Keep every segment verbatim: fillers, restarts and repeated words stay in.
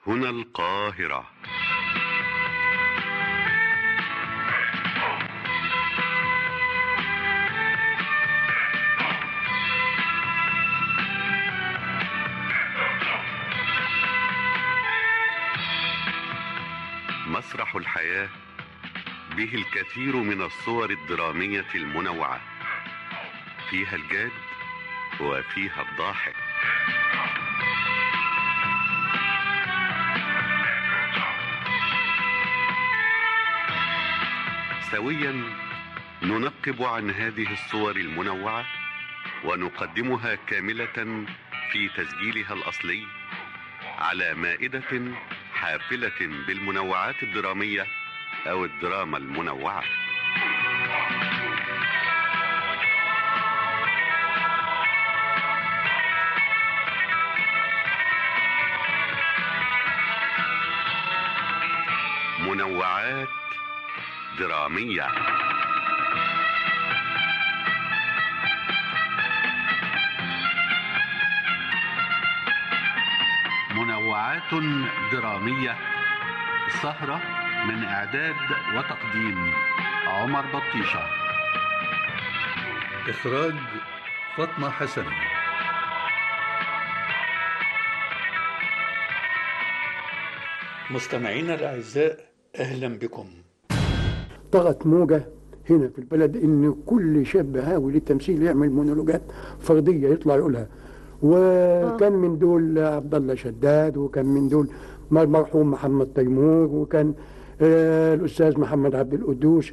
هنا القاهرة. مسرح الحياة به الكثير من الصور الدرامية المنوعة، فيها الجاد وفيها الضاحك. سويا ننقب عن هذه الصور المنوعة ونقدمها كاملة في تسجيلها الأصلي على مائدة حافلة بالمنوعات الدرامية أو الدراما المنوعة. منوعات درامية. منوعات درامية، سهرة من إعداد وتقديم عمر بطيشة، إخراج فاطمة حسن. مستمعينا الأعزاء، أهلا بكم. طغت موجة هنا في البلد إن كل شاب هاوي للتمثيل يعمل مونولوجات فردية يطلع يقولها، وكان من دول عبد الله شداد، وكان من دول المرحوم محمد تيمور، وكان آه الأستاذ محمد عبد القدوس.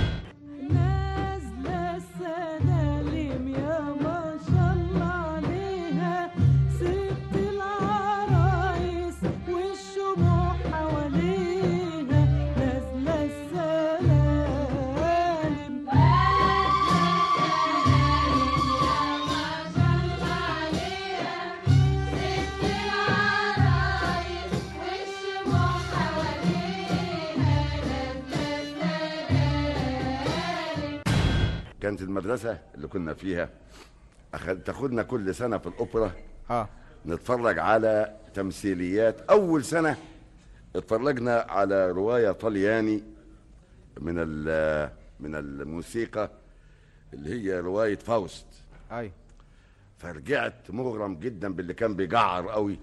كانت المدرسة اللي كنا فيها أخذ تاخدنا كل سنة في الأوبرا اه نتفرج على تمثيليات. أول سنة اتفرجنا على رواية طلياني من من الموسيقى اللي هي رواية فاوست. أي فرجعت مغرم جدا باللي كان بيجعر قوي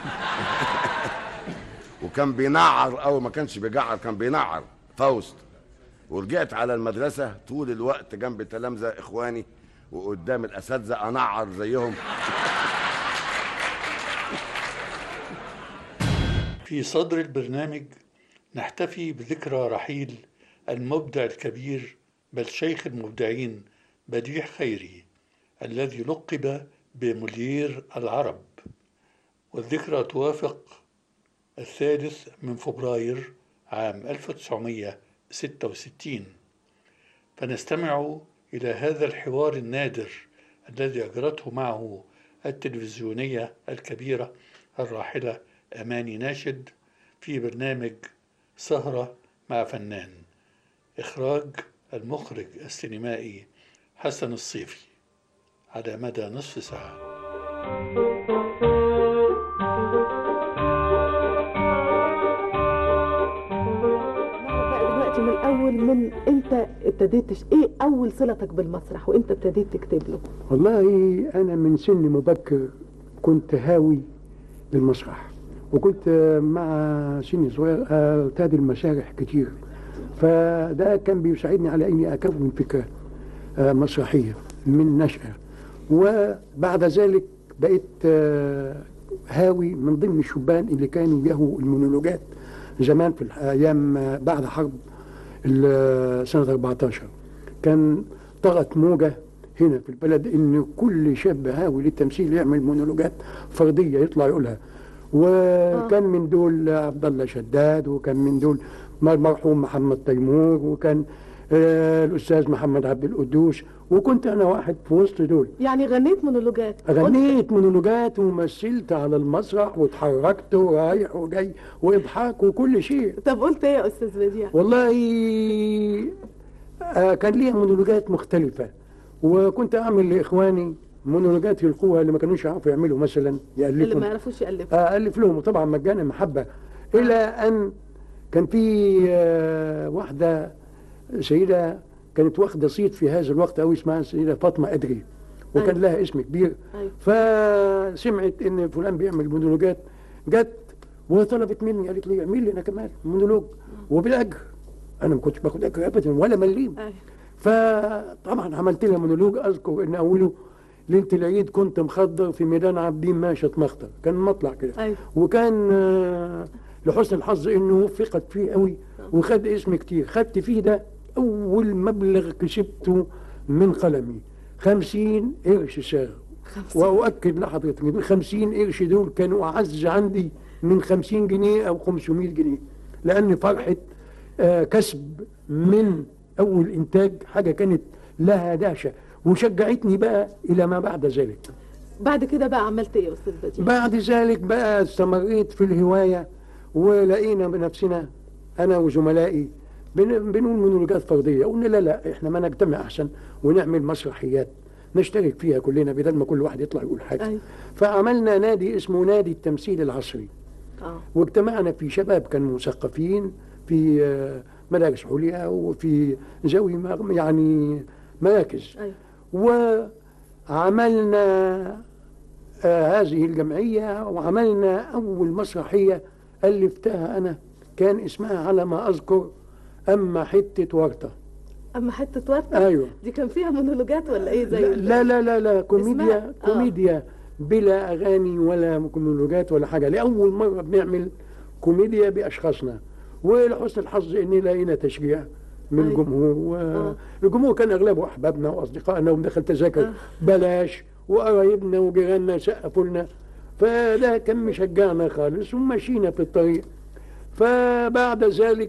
وكان بينعر قوي، ما كانش بيجعر، كان بينعر فاوست. ورجعت على المدرسة طول الوقت جنب تلامذة إخواني وقدام الأساتذة أنعر زيهم. في صدر البرنامج نحتفي بذكرى رحيل المبدع الكبير بل شيخ المبدعين بديع خيري الذي لقب بمولير العرب، والذكرى توافق الثالث من فبراير عام ألف وتسعمائة وستة وستين. فنستمع إلى هذا الحوار النادر الذي أجرته معه التلفزيونية الكبيرة الراحلة أماني ناشد في برنامج سهرة مع فنان، إخراج المخرج السينمائي حسن الصيفي، على مدى نصف ساعة. من الأول، من أنت ابتديت إيه أول صلتك بالمسرح وأنت ابتديت تكتب له؟ والله أنا من سن مبكر كنت هاوي للمسرح، وكنت مع سن صغير أرتاد المسارح كتير، فده كان بيساعدني على إني أكون فكرة مسرحية من نشأة. وبعد ذلك بقيت هاوي من ضمن الشبان اللي كانوا يهوا المونولوجات زمان في الأيام بعد حرب سنة أربعتاشر. كان طغت موجة هنا في البلد إن كل شاب هاوي للتمثيل يعمل مونولوجات فردية يطلع يقولها، وكان من دول عبد الله شداد، وكان من دول المرحوم محمد تيمور، وكان آه الأستاذ محمد عبد القدوس، وكنت أنا واحد في وسط دول. يعني غنيت مونولوجات؟ غنيت مونولوجات ومثلت على المسرح واتحركت ورايح وجاي وإضحاك وكل شيء. طب قلت إيه يا أستاذ بديع؟ والله آه كان ليها مونولوجات مختلفة، وكنت أعمل لإخواني مونولوجات يلقوها اللي ما كانوش يعرفوا يعملوا مثلا يألفوا، اللي ما يعرفوش يألفوا ألف لهم، وطبعا مجانا محبة. آه. إلى أن كان في آه واحدة سيدة كانت واخدة صيت في هذا الوقت أو اسمها السيدة فاطمة أدري، وكان أيوة. لها اسم كبير. أيوة. فسمعت إن فلان بيعمل مونولوجات، جت وطلبت مني، قالت لي اعمل لي أنا كمان مونولوج وبالأجر. أنا ما كنتش باخد أجر أبدا ولا مليم. أيوة. فطبعا عملت لها مونولوج. أذكر إن أوله ليلة العيد كنت مخضر في ميدان عابدين ماشة مخطر، كان مطلع كده. أيوة. وكان آه لحسن الحظ إنه وفقت فيه قوي وخد اسم كتير. خدت فيه ده أول مبلغ كسبته من قلمي خمسين قرش ساغ. وأؤكد لحضرتك إن خمسين قرش دول كانوا أعز عندي من خمسين جنيه أو خمسمائة جنيه، لأن فرحة آه كسب من أول إنتاج حاجة كانت لها دهشة وشجعتني بقى إلى ما بعد ذلك. بعد كده بقى عملت إيه يا أستاذ بديع؟ بعد ذلك بقى استمريت في الهواية، ولقينا بنفسنا أنا وزملائي بنقول مونولوجات فردية. قلنا لا لا إحنا ما نجتمع أحسن ونعمل مسرحيات نشترك فيها كلنا بدل ما كل واحد يطلع يقول حاجة. أي. فعملنا نادي اسمه نادي التمثيل العصري. آه. واجتمعنا في شباب كانوا مثقفين في مدارس عليا وفي ذوي يعني مراكز. أي. وعملنا آه هذه الجمعية، وعملنا أول مسرحية ألفتها أنا كان اسمها على ما أذكر أما حتة ورطة. أما حتة ورطة؟ أيوة. دي كان فيها مونولوجات ولا إيه زي لا لا لا لا كوميديا. كوميديا آه. بلا أغاني ولا مونولوجات ولا حاجة. لأول مرة بنعمل كوميديا بأشخاصنا، ولحسن الحظ إني لقينا تشجيع من الجمهور. والجمهور آه. كان أغلبه أحبابنا وأصدقائنا ومدخل تذاكر آه. بلاش، وقرايبنا وجيراننا سقفوا لنا، فده كان مشجعنا خالص ومشينا في الطريق. فبعد ذلك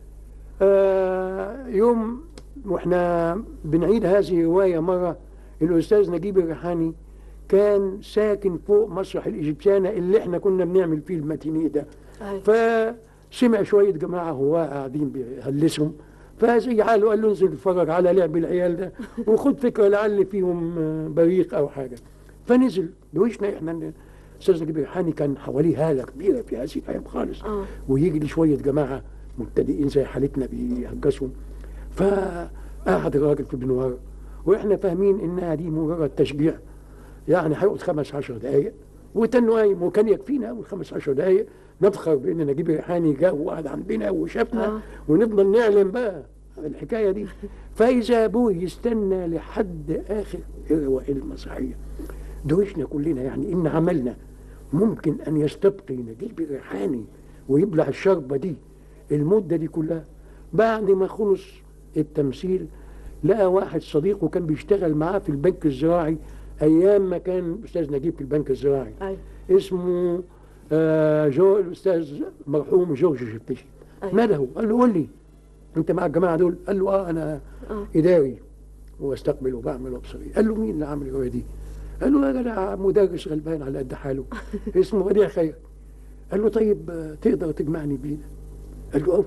آه يوم واحنا بنعيد هذه الرواية مرة، الأستاذ نجيب الريحاني كان ساكن فوق مسرح الإيجيبسيانة اللي احنا كنا بنعمل فيه الماتينيه ده. فسمع شوية جماعة هو قاعدين بيهلسهم، فزي حاله قال له انزل اتفرج على لعب العيال ده وخد فكرة لعل فيهم بريق أو حاجة. فنزل دوشنا احنا. الأستاذ نجيب الريحاني كان حواليه هالة كبيرة في هذه الأيام خالص. آه. ويجي لي شوية جماعة مبتدئين زي حالتنا بيهجسهم. فقعد الراجل في بنوار واحنا فاهمين انها دي مجرد تشجيع، يعني هيقعد خمس عشر دقايق وتنو قايم، وكان يكفينا اول خمس عشر دقايق نفخر بان نجيب الريحاني جاء وقعد عندنا وشافنا. آه. ونفضل نعلم بقى الحكايه دي. فاذا ابوه يستنى لحد اخر الروائل المسرحيه. دوشنا كلنا يعني ان عملنا ممكن ان يستبقي نجيب الريحاني ويبلع الشربه دي المده دي كلها. بعد ما خلص التمثيل لقى واحد صديقه كان بيشتغل معاه في البنك الزراعي ايام ما كان الاستاذ نجيب في البنك الزراعي. أي. اسمه آه جو الاستاذ مرحوم جورج شفتشي. نده قال له قول لي انت مع الجماعه دول؟ قال له اه انا آه. اداري واستقبل وبعمل وابصري. قال له مين اللي عامل الروايه دي؟ قال له يا جدع مدرس غلبان على قد حاله اسمه بديع خير. قال له طيب تقدر تجمعني بيه؟ قال له قوي.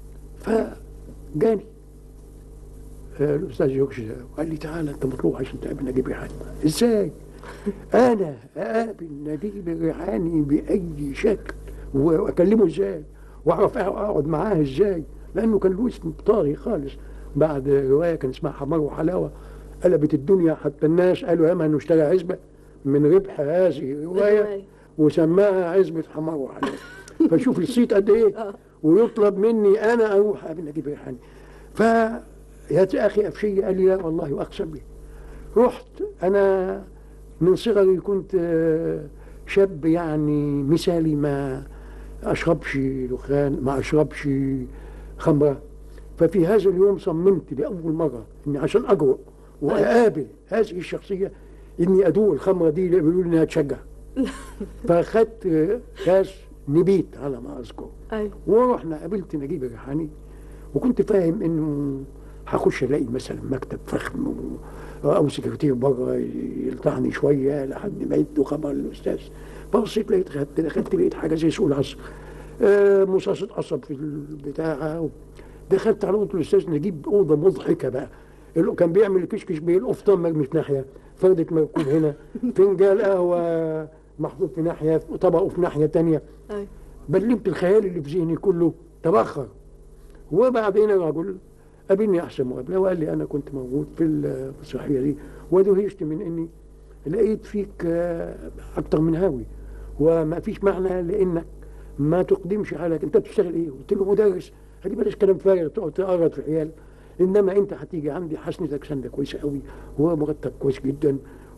فجاني الاستاذ جورج وقال لي تعالى انت مطلوب عشان تقابل نجيب الريحاني. ازاي؟ انا اقابل نجيب الريحاني باي شكل واكلمه ازاي واعرف اقعد معاه ازاي؟ لانه كان له اسم طاري خالص. بعد روايه كان اسمها حمار وحلاوه قلبت الدنيا، حتى الناس قالوا ياما انه اشترى عزبه من ربح هذه الروايه وسماها عزبه حمار وحلاوه. فشوف الصيت قد ايه. ويطلب مني انا اروح اقابل نجيب الريحاني. ف يا اخي افشي قال لي لا والله واقسم لي. رحت انا من صغري كنت شاب يعني مثالي، ما اشربش دخان ما اشربش خمره. ففي هذا اليوم صممت لاول مره اني عشان اجرؤ واقابل هذه الشخصيه اني ادوق الخمره دي اللي بيقولوا انها تشجع. فاخدت كاس نبيت على ما اذكر. أيوة. ورحنا قابلت نجيب الريحاني وكنت فاهم انه هخش الاقي مثلا مكتب فخم او سكرتير بره يلطعني شويه لحد ما يدوا خبر للاستاذ. بصيت لقيت خدت دخلت لقيت حاجه زي سوق العصر، آه مصاصه قصب في البتاع. دخلت على اوضه الاستاذ نجيب، اوضه مضحكه بقى، اللي كان بيعمل كشكش بالقفطان مش ناحيه، فردة مركوب هنا، فنجان قهوة محطوط في ناحية وطبقه في ناحية تانية. بلمت الخيال اللي في ذهني كله تبخر. وبعدين الرجل قابلني أحسن مقابلة وقال لي أنا كنت موجود في المسرحية دي ودهشت من إني لقيت فيك أكتر من هاوي، وما فيش معنى لأنك ما تقدمش حالك. أنت بتشتغل إيه؟ قلت له مدرس. قال لي بلاش كلام فارغ تقعد تقرط في عيال، إنما أنت هتيجي عندي حسنتك سنة كويسة قوي ومرتب كويس جدا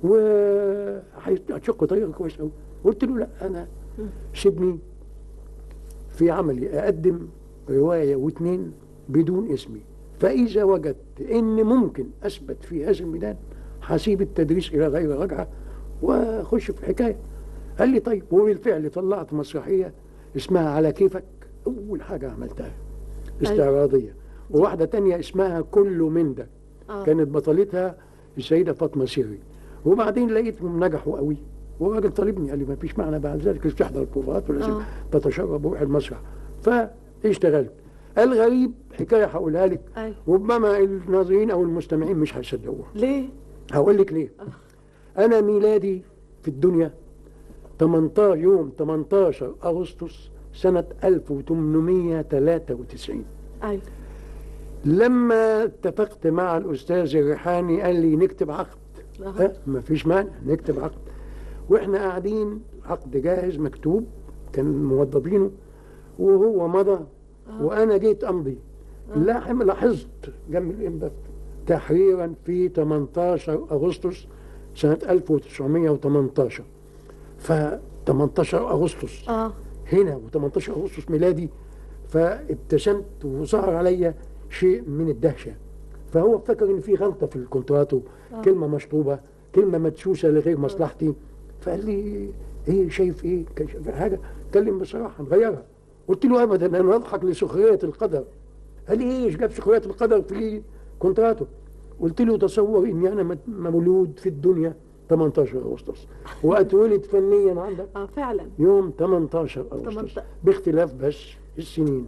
وهتشق طريقك كويس قوي. قلت له لا، أنا سيبني في عملي أقدم رواية واثنين بدون اسمي، فإذا وجدت إن ممكن أثبت في هذا الميدان هسيب التدريس إلى غير رجعة وأخش في الحكاية. قال لي طيب. وبالفعل طلعت مسرحية اسمها على كيفك، أول حاجة عملتها استعراضية، وواحدة تانية اسمها كل من ده آه. كانت بطلتها السيدة فاطمة سيري. وبعدين لقيتهم نجحوا قوي، وراجل طالبني قال لي ما فيش معنى بعد ذلك تحضر البروفات ولازم آه. تتشرب وروح المسرح. فاشتغلت. الغريب حكاية هقولها لك أي. ربما الناظرين أو المستمعين مش هيصدقوها. ليه؟ هقول لك ليه. آه. أنا ميلادي في الدنيا تمنتاشر يوم تمنتاشر أغسطس سنة ألف وثمانمائة وثلاثة وتسعين. أي. لما اتفقت مع الأستاذ الريحاني قال لي نكتب عقد. أه ما فيش مانع نكتب عقد. وإحنا قاعدين عقد جاهز مكتوب كان موضبينه وهو مضى. آه. وأنا جيت أمضي. آه. لاحظت جنب الإمضاء تحريرا في تمنتاشر أغسطس سنة ألف وتسعمائة وثمانية عشر. ف تمنتاشر أغسطس آه. هنا و18 أغسطس ميلادي. فابتسمت وظهر عليا شيء من الدهشة. فهو فكر إن في غلطة في الكونتراتو، آه. كلمة مشطوبة، كلمة مدسوسة لغير مصلحتي. فقال لي إيه شايف إيه؟ شايف حاجة؟ كلم بصراحة نغيرها. قلت له أبدا أنا أضحك لسخرية القدر. قال لي إيش جاب سخرية القدر في كونتراتو؟ قلت له تصور إني أنا مولود في الدنيا تمنتاشر أغسطس وأتولد فنيا عندك اه فعلا يوم تمنتاشر أغسطس باختلاف بس السنين.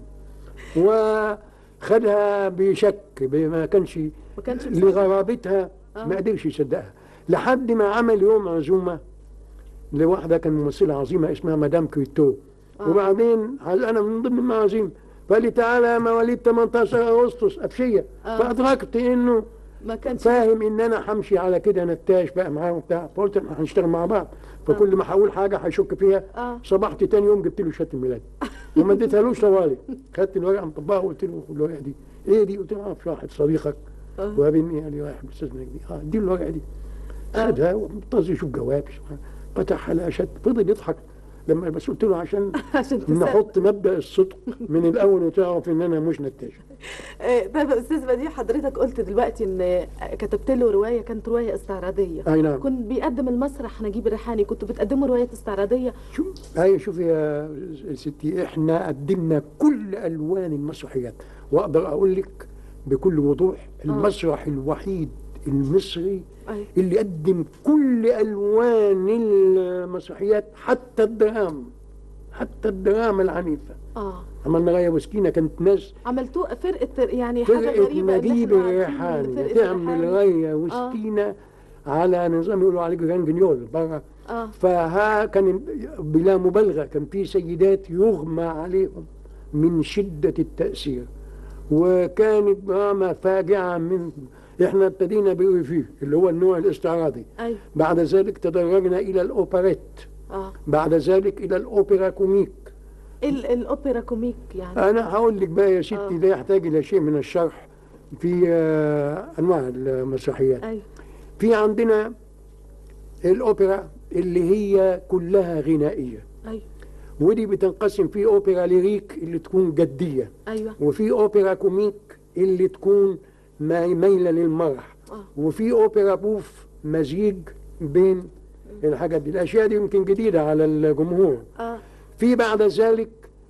وخدها بشك ما كانش لغرابتها آه. ما قدرش يصدقها لحد ما عمل يوم عزومة لواحدة كان ممثلة عظيمة اسمها مدام كريتو. آه. وبعدين أنا من ضمن المعازيم فقال لي تعالى يا مواليد تمنتاشر أغسطس أبشية. آه. فأدركت إنه ما كانش فاهم ان انا همشي على كده نتاش بقى معاه وبتاع. فقلت احنا هنشتغل مع بعض. فكل ما هقول حاجه هيشك فيها. آه. صبحت تاني يوم جبت له شهاده الميلاد وما اديتهالوش طوالي. خدت الورقه مطبقها وقلت له الورقه دي ايه دي؟ قلت له اه في واحد صديقك آه. وقابلني قال لي واحد استاذ نجدي اه ادي له الورقه دي. خدها ومنتظر يشوف جواب فتحها لها شد فضل يضحك لما بس قلت له عشان نحط مبدأ الصدق من الأول وتعرف إن أنا مش نتاج. طيب يا أستاذ بديع حضرتك قلت دلوقتي إن كتبت له رواية كانت رواية استعراضية. أي نعم. كنت بيقدم المسرح نجيب الريحاني كنتوا بتقدموا روايات استعراضية؟ شو أي شوفي يا ستي إحنا قدمنا كل ألوان المسرحيات وأقدر أقول لك بكل وضوح المسرح الوحيد المصري أي. اللي قدم كل ألوان المسرحيات حتى الدراما حتى الدراما العنيفة. اه عملنا غاية وسكينة كانت ناس عملتوه فرقة يعني حاجة غريبة نجيب الريحاني تعمل غاية وسكينة آه. على نظام يقولوا عليه جرانجنيول بره. آه. فها كان بلا مبالغة كان في سيدات يغمى عليهم من شدة التأثير وكانت دراما فاجعة. من احنا ابتدينا بالريفيه اللي هو النوع الاستعراضي. أيوة. بعد ذلك تدرجنا الى الاوبريت. آه. بعد ذلك الى الاوبرا كوميك. الاوبرا كوميك يعني انا هقول لك بقى يا ستي آه. ده يحتاج الى شيء من الشرح في آه انواع المسرحيات. أيوة. في عندنا الاوبرا اللي هي كلها غنائيه. أيوة. ودي بتنقسم في اوبرا ليريك اللي تكون جديه. أيوة. وفي اوبرا كوميك اللي تكون ميلة للمرح. آه. وفي اوبرا بوف مزيج بين الحاجات دي. الاشياء دي يمكن جديدة على الجمهور. آه. في بعد ذلك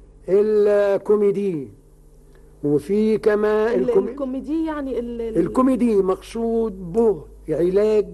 الكوميدي وفي كمان الكومي... الكوميدي يعني ال... الكوميدي مقصود به علاج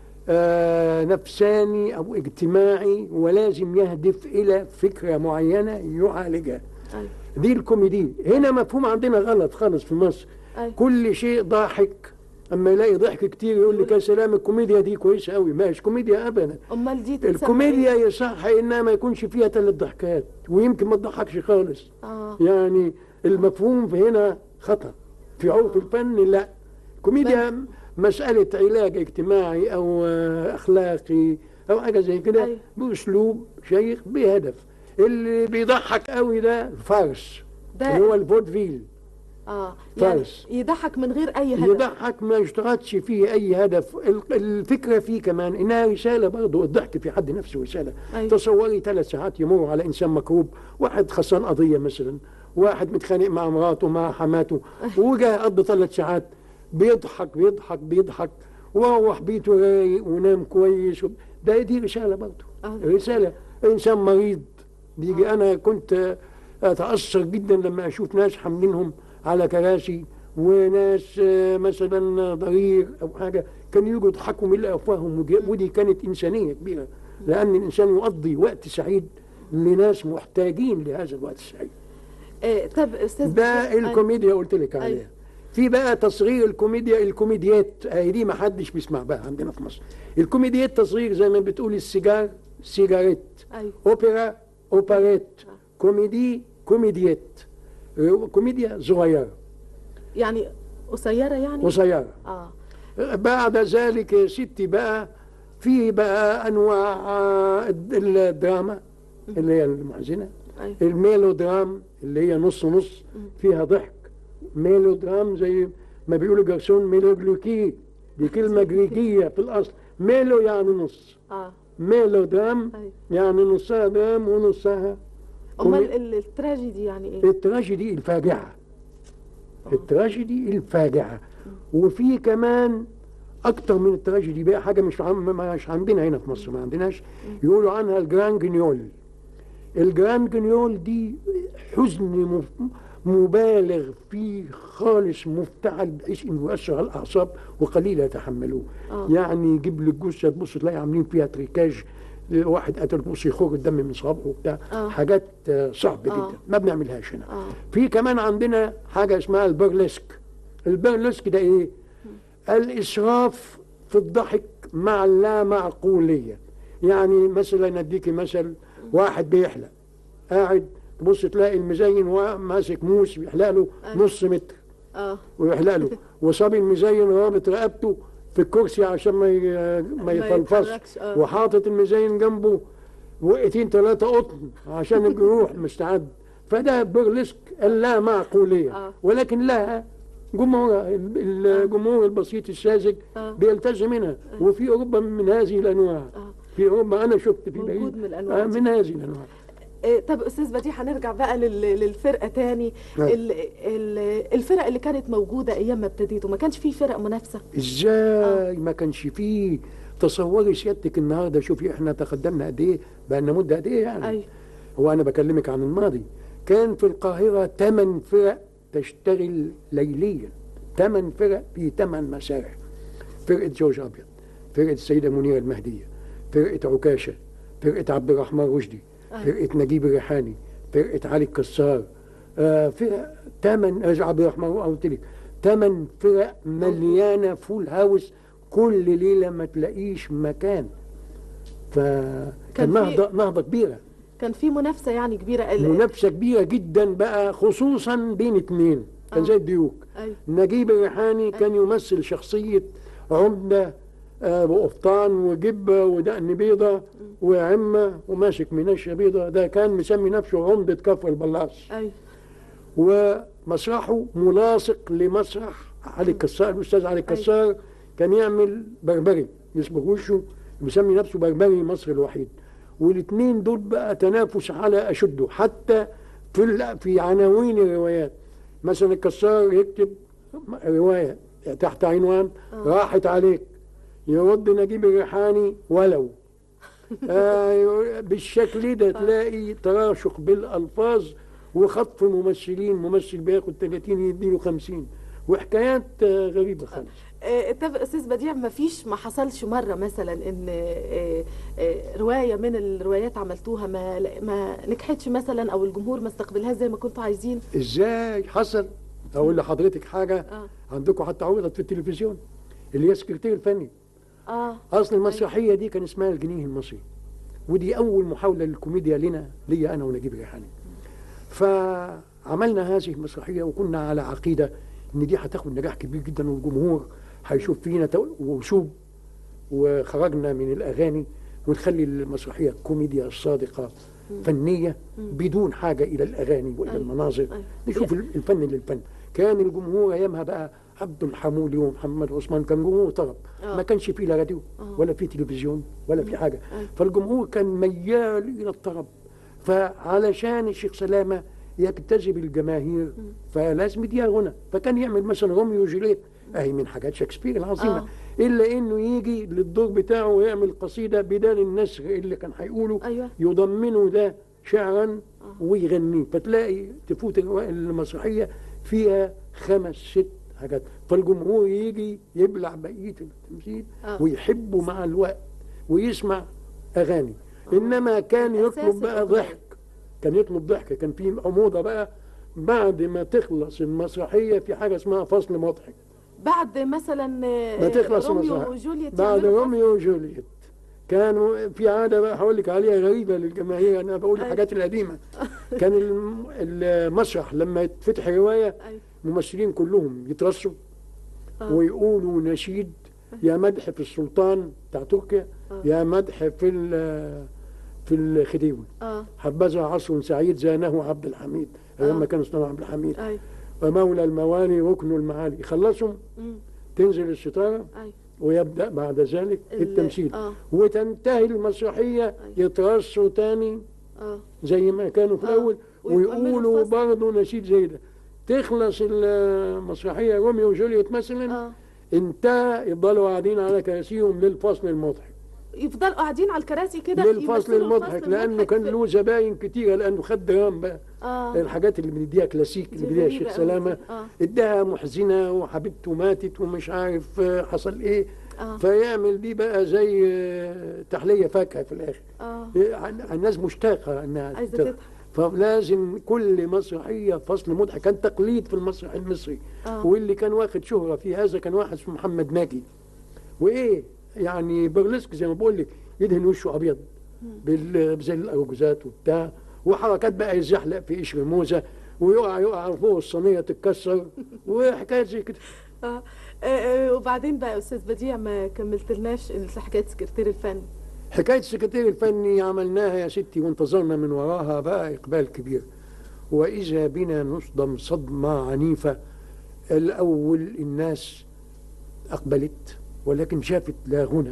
آه نفساني او اجتماعي ولازم يهدف الى فكرة معينة يعالجها. أيوة. دي الكوميدي. هنا مفهوم عندنا غلط خالص في مصر. أي. كل شيء ضاحك اما يلاقي ضحك كتير يقول لك يا سلام الكوميديا دي كويسه قوي. ماشي كوميديا ابدا. امال دي تتسمى الكوميديا إيه؟ يصح انها ما يكونش فيها ثلاث ضحكات، ويمكن ما تضحكش خالص. آه. يعني المفهوم في هنا خطأ في عرف الفن. لا، كوميديا مسألة علاج اجتماعي أو أخلاقي أو حاجة زي كده. أيوة. بأسلوب شيق بهدف. اللي بيضحك قوي ده فارس، ده اللي هو الفودفيل. اه فارس يعني يضحك من غير أي هدف، يضحك ما يشترطش فيه أي هدف. الفكرة فيه كمان إنها رسالة برضه. الضحك في حد نفسه رسالة. أيوة. تصوري ثلاث ساعات يمروا على إنسان مكروب، واحد خسران قضية مثلا، واحد متخانق مع مراته مع حماته، وجا قضى ثلاث ساعات بيضحك بيضحك بيضحك وروح بيته رايق ونام كويس. ده دي رسالة برضه. رسالة. إنسان مريض بيجي. أنا كنت أتأثر جدا لما أشوف ناس حاملينهم على كراسي، وناس مثلا ضرير أو حاجة كانوا يجوا يضحكوا من أفواههم، ودي كانت إنسانية كبيرة، لأن الإنسان يقضي وقت سعيد لناس محتاجين لهذا الوقت السعيد. إيه طب استاذ ده الكوميديا قلت لك عليها. في بقى تصغير الكوميديا، الكوميديات اهي دي ما حدش بيسمع بقى عندنا في مصر. الكوميديات تصغير زي ما بتقول السيجار سيجاريت، أيوة. اوبرا اوبريت، أه. كوميدي كوميديات، كوميديا صغيره يعني قصيره يعني قصيره. اه بعد ذلك يا ستي بقى في بقى انواع الدراما اللي هي المحزنه. أيوة. الميلودرام اللي هي نص نص فيها ضحك. ميلودرام زي ما بيقولوا جرسون ميلوجلوكي، دي كلمة جريكية في الأصل. ميلو يعني نص. آه. ميلودرام. أيوة. يعني نصها درام ونصها. أمال التراجيدي يعني إيه؟ التراجيدي الفاجعة. آه. التراجيدي الفاجعة. وفي كمان أكتر من التراجيدي بقى حاجة مش مش عندنا هنا في مصر، ما عندناش. يقولوا عنها الجران جنيول. الجران جنيول دي حزن مبالغ فيه خالص، مفتعل بحيث انه يؤثر على الاعصاب وقليل يتحملوه. آه. يعني يجيب لك جثه تبص تلاقي عاملين فيها تريكاج، واحد قتل بص يخرج الدم من صابعه وبتاع. آه. حاجات صعبه آه. جدا ما بنعملهاش هنا. آه. في كمان عندنا حاجه اسمها البرلسك. البرلسك ده ايه؟ الاسراف في الضحك مع اللا معقوليه. يعني مثلا اديكي مثل، واحد بيحلق قاعد تبص تلاقي المزين ماسك موس بيحلق له نص متر. اه ويحلق له، وصبي المزين رابط رقبته في الكرسي عشان ما ما يفلفصش، آه. وحاطط المزين جنبه وقتين ثلاثه قطن عشان الجروح مستعد. فده بيرلسك اللا معقوليه. آه. ولكن لها جمهور، الجمهور البسيط الساذج آه. بيلتزم منها. آه. وفي اوروبا من هذه الانواع. آه. في اوروبا انا شفت في بعيد من, الأنواع آه من هذه الانواع. إيه طب استاذ بديع هنرجع بقى للفرقه تاني. الفرق اللي كانت موجوده ايام ما ابتديتوا ما كانش فيه فرق منافسه؟ ازاي آه. ما كانش فيه؟ تصوري سيادتك النهارده، شوفي احنا تقدمنا قد ايه، بقى لنا مده قد ايه يعني. أيوة. هو انا بكلمك عن الماضي. كان في القاهره ثمان فرق تشتغل ليليا، ثمان فرق في ثمان مسارح. فرقه جورج ابيض، فرقه السيده منيره المهديه، فرقه عكاشه، فرقه عبد الرحمن رشدي، فرقة نجيب الريحاني، فرقة علي الكسار، آه فرق ثمان عبد الرحمن قلت لك ثمان فرق مليانة فول هاوس كل ليلة ما تلاقيش مكان. فكان نهضة نهضة كبيرة. كان في منافسة يعني كبيرة. منافسة كبيرة جدا بقى، خصوصا بين اثنين كان آه. زي الديوك. أيوة. نجيب الريحاني أيوة. كان يمثل شخصية عمدة آه بقفطان وجبة ودقن بيضة وعمة وماسك منشة بيضة. ده كان مسمي نفسه عمدة كفر البلاص. أيوة. ومسرحه ملاصق لمسرح علي الكسار. الأستاذ علي الكسار أيوة. كان يعمل بربري يصبغ وشه، مسمي نفسه بربري مصر الوحيد. والاثنين دول بقى تنافس على أشده، حتى في في عناوين الروايات. مثلا الكسار يكتب رواية تحت عنوان آه. راحت عليك، يرد نجيب الريحاني ولو. آه بالشكل ده تلاقي تراشق بالألفاظ وخطف ممثلين، ممثل بياخد ثلاثين يديله خمسين، وحكايات آه غريبة خالص. آه طب أستاذ بديع، ما فيش ما حصلش مرة مثلا إن آه آه رواية من الروايات عملتوها ما ما نجحتش مثلا، أو الجمهور ما استقبلهاش زي ما كنتوا عايزين؟ إزاي حصل؟ أقول لحضرتك حاجة. آه. عندكم حتى عرضت في التلفزيون. اللي هي السكرتير الفني. اه اصل المسرحيه دي كان اسمها الجنيه المصري، ودي اول محاوله للكوميديا لنا ليا انا ونجيب ريحاني. فعملنا هذه المسرحيه وكنا على عقيده ان دي هتاخد نجاح كبير جدا والجمهور هيشوف فينا وشوب، وخرجنا من الاغاني ونخلي المسرحيه كوميديا صادقه فنيه بدون حاجه الى الاغاني والى المناظر، نشوف الفن للفن. كان الجمهور ايامها بقى عبد الحمولي ومحمد عثمان كان جمهور طرب، ما كانش فيه لا راديو ولا فيه تلفزيون ولا فيه حاجه، فالجمهور كان ميال الى الطرب. فعلشان الشيخ سلامه يجتذب الجماهير فلازم يديها غنى، فكان يعمل مثلا روميو وجوليت اهي من حاجات شكسبير العظيمه، آه. الا انه يجي للدور بتاعه ويعمل قصيده بدال النسر اللي كان هيقوله، أيوة. يضمنه ده شعرا آه. ويغنيه، فتلاقي تفوت المسرحيه فيها خمس ست حاجات، فالجمهور يجي يبلع بقيه التمثيل آه. ويحبه مع الوقت ويسمع اغاني. آه. انما كان يطلب بقى ضحك، كان يطلب ضحك، كان في عموضه بقى بعد ما تخلص المسرحيه في حاجه اسمها فصل مضحك. بعد مثلا ما تخلص روميو وجولييت، بعد روميو وجولييت كانوا في عاده بقى هقول لك عليها غريبه للجماهير، انا بقول الحاجات القديمه. كان المسرح لما يتفتح روايه الممثلين كلهم يترصوا ويقولوا نشيد، يا مدح في السلطان بتاع تركيا يا مدح في في الخديوي، حبذا عصر سعيد زانه عبد الحميد ايام ما كان اسمه عبد الحميد، ومولى الموالي ركن المعالي. يخلصهم تنزل الستاره ويبدا بعد ذلك التمثيل آه. وتنتهي المسرحيه آه. يترصوا تاني آه. زي ما كانوا في آه. الاول ويقولوا برضه نشيد زي ده. تخلص المسرحيه روميو وجولييت مثلا آه. انتهى، يفضلوا قاعدين على كراسيهم للفصل المضحك، يفضلوا قاعدين على الكراسي كده للفصل المضحك، لانه كان له زباين كتيره، لانه خد درام بقى آه. الحاجات اللي بنديها كلاسيك اللي بنديها الشيخ سلامه آه. اداها محزنه وحبيبته ماتت ومش عارف حصل ايه آه. فيعمل دي بقى زي تحليه فاكهه في الاخر آه. الناس مشتاقه انها عايزه تضحك، فلازم كل مسرحيه فصل مضحك. كان تقليد في المسرح المصري آه. واللي كان واخد شهره في هذا كان واحد اسمه محمد ناجي، وايه يعني برلسك زي ما بقول لك، يدهن وشه ابيض زي الارجوزات وبتاع، وحركات بقى يزحلق في قشر موزه ويقع يقع فوق الصينيه تتكسر وحكايات زي كده. آه. آه وبعدين بقى يا استاذ بديع ما كملتلناش حكايه السكرتير الفني. حكايه السكرتير الفني عملناها يا ستي وانتظرنا من وراها بقى اقبال كبير، واذا بنا نصدم صدمه عنيفه. الاول الناس اقبلت ولكن شافت لا غنى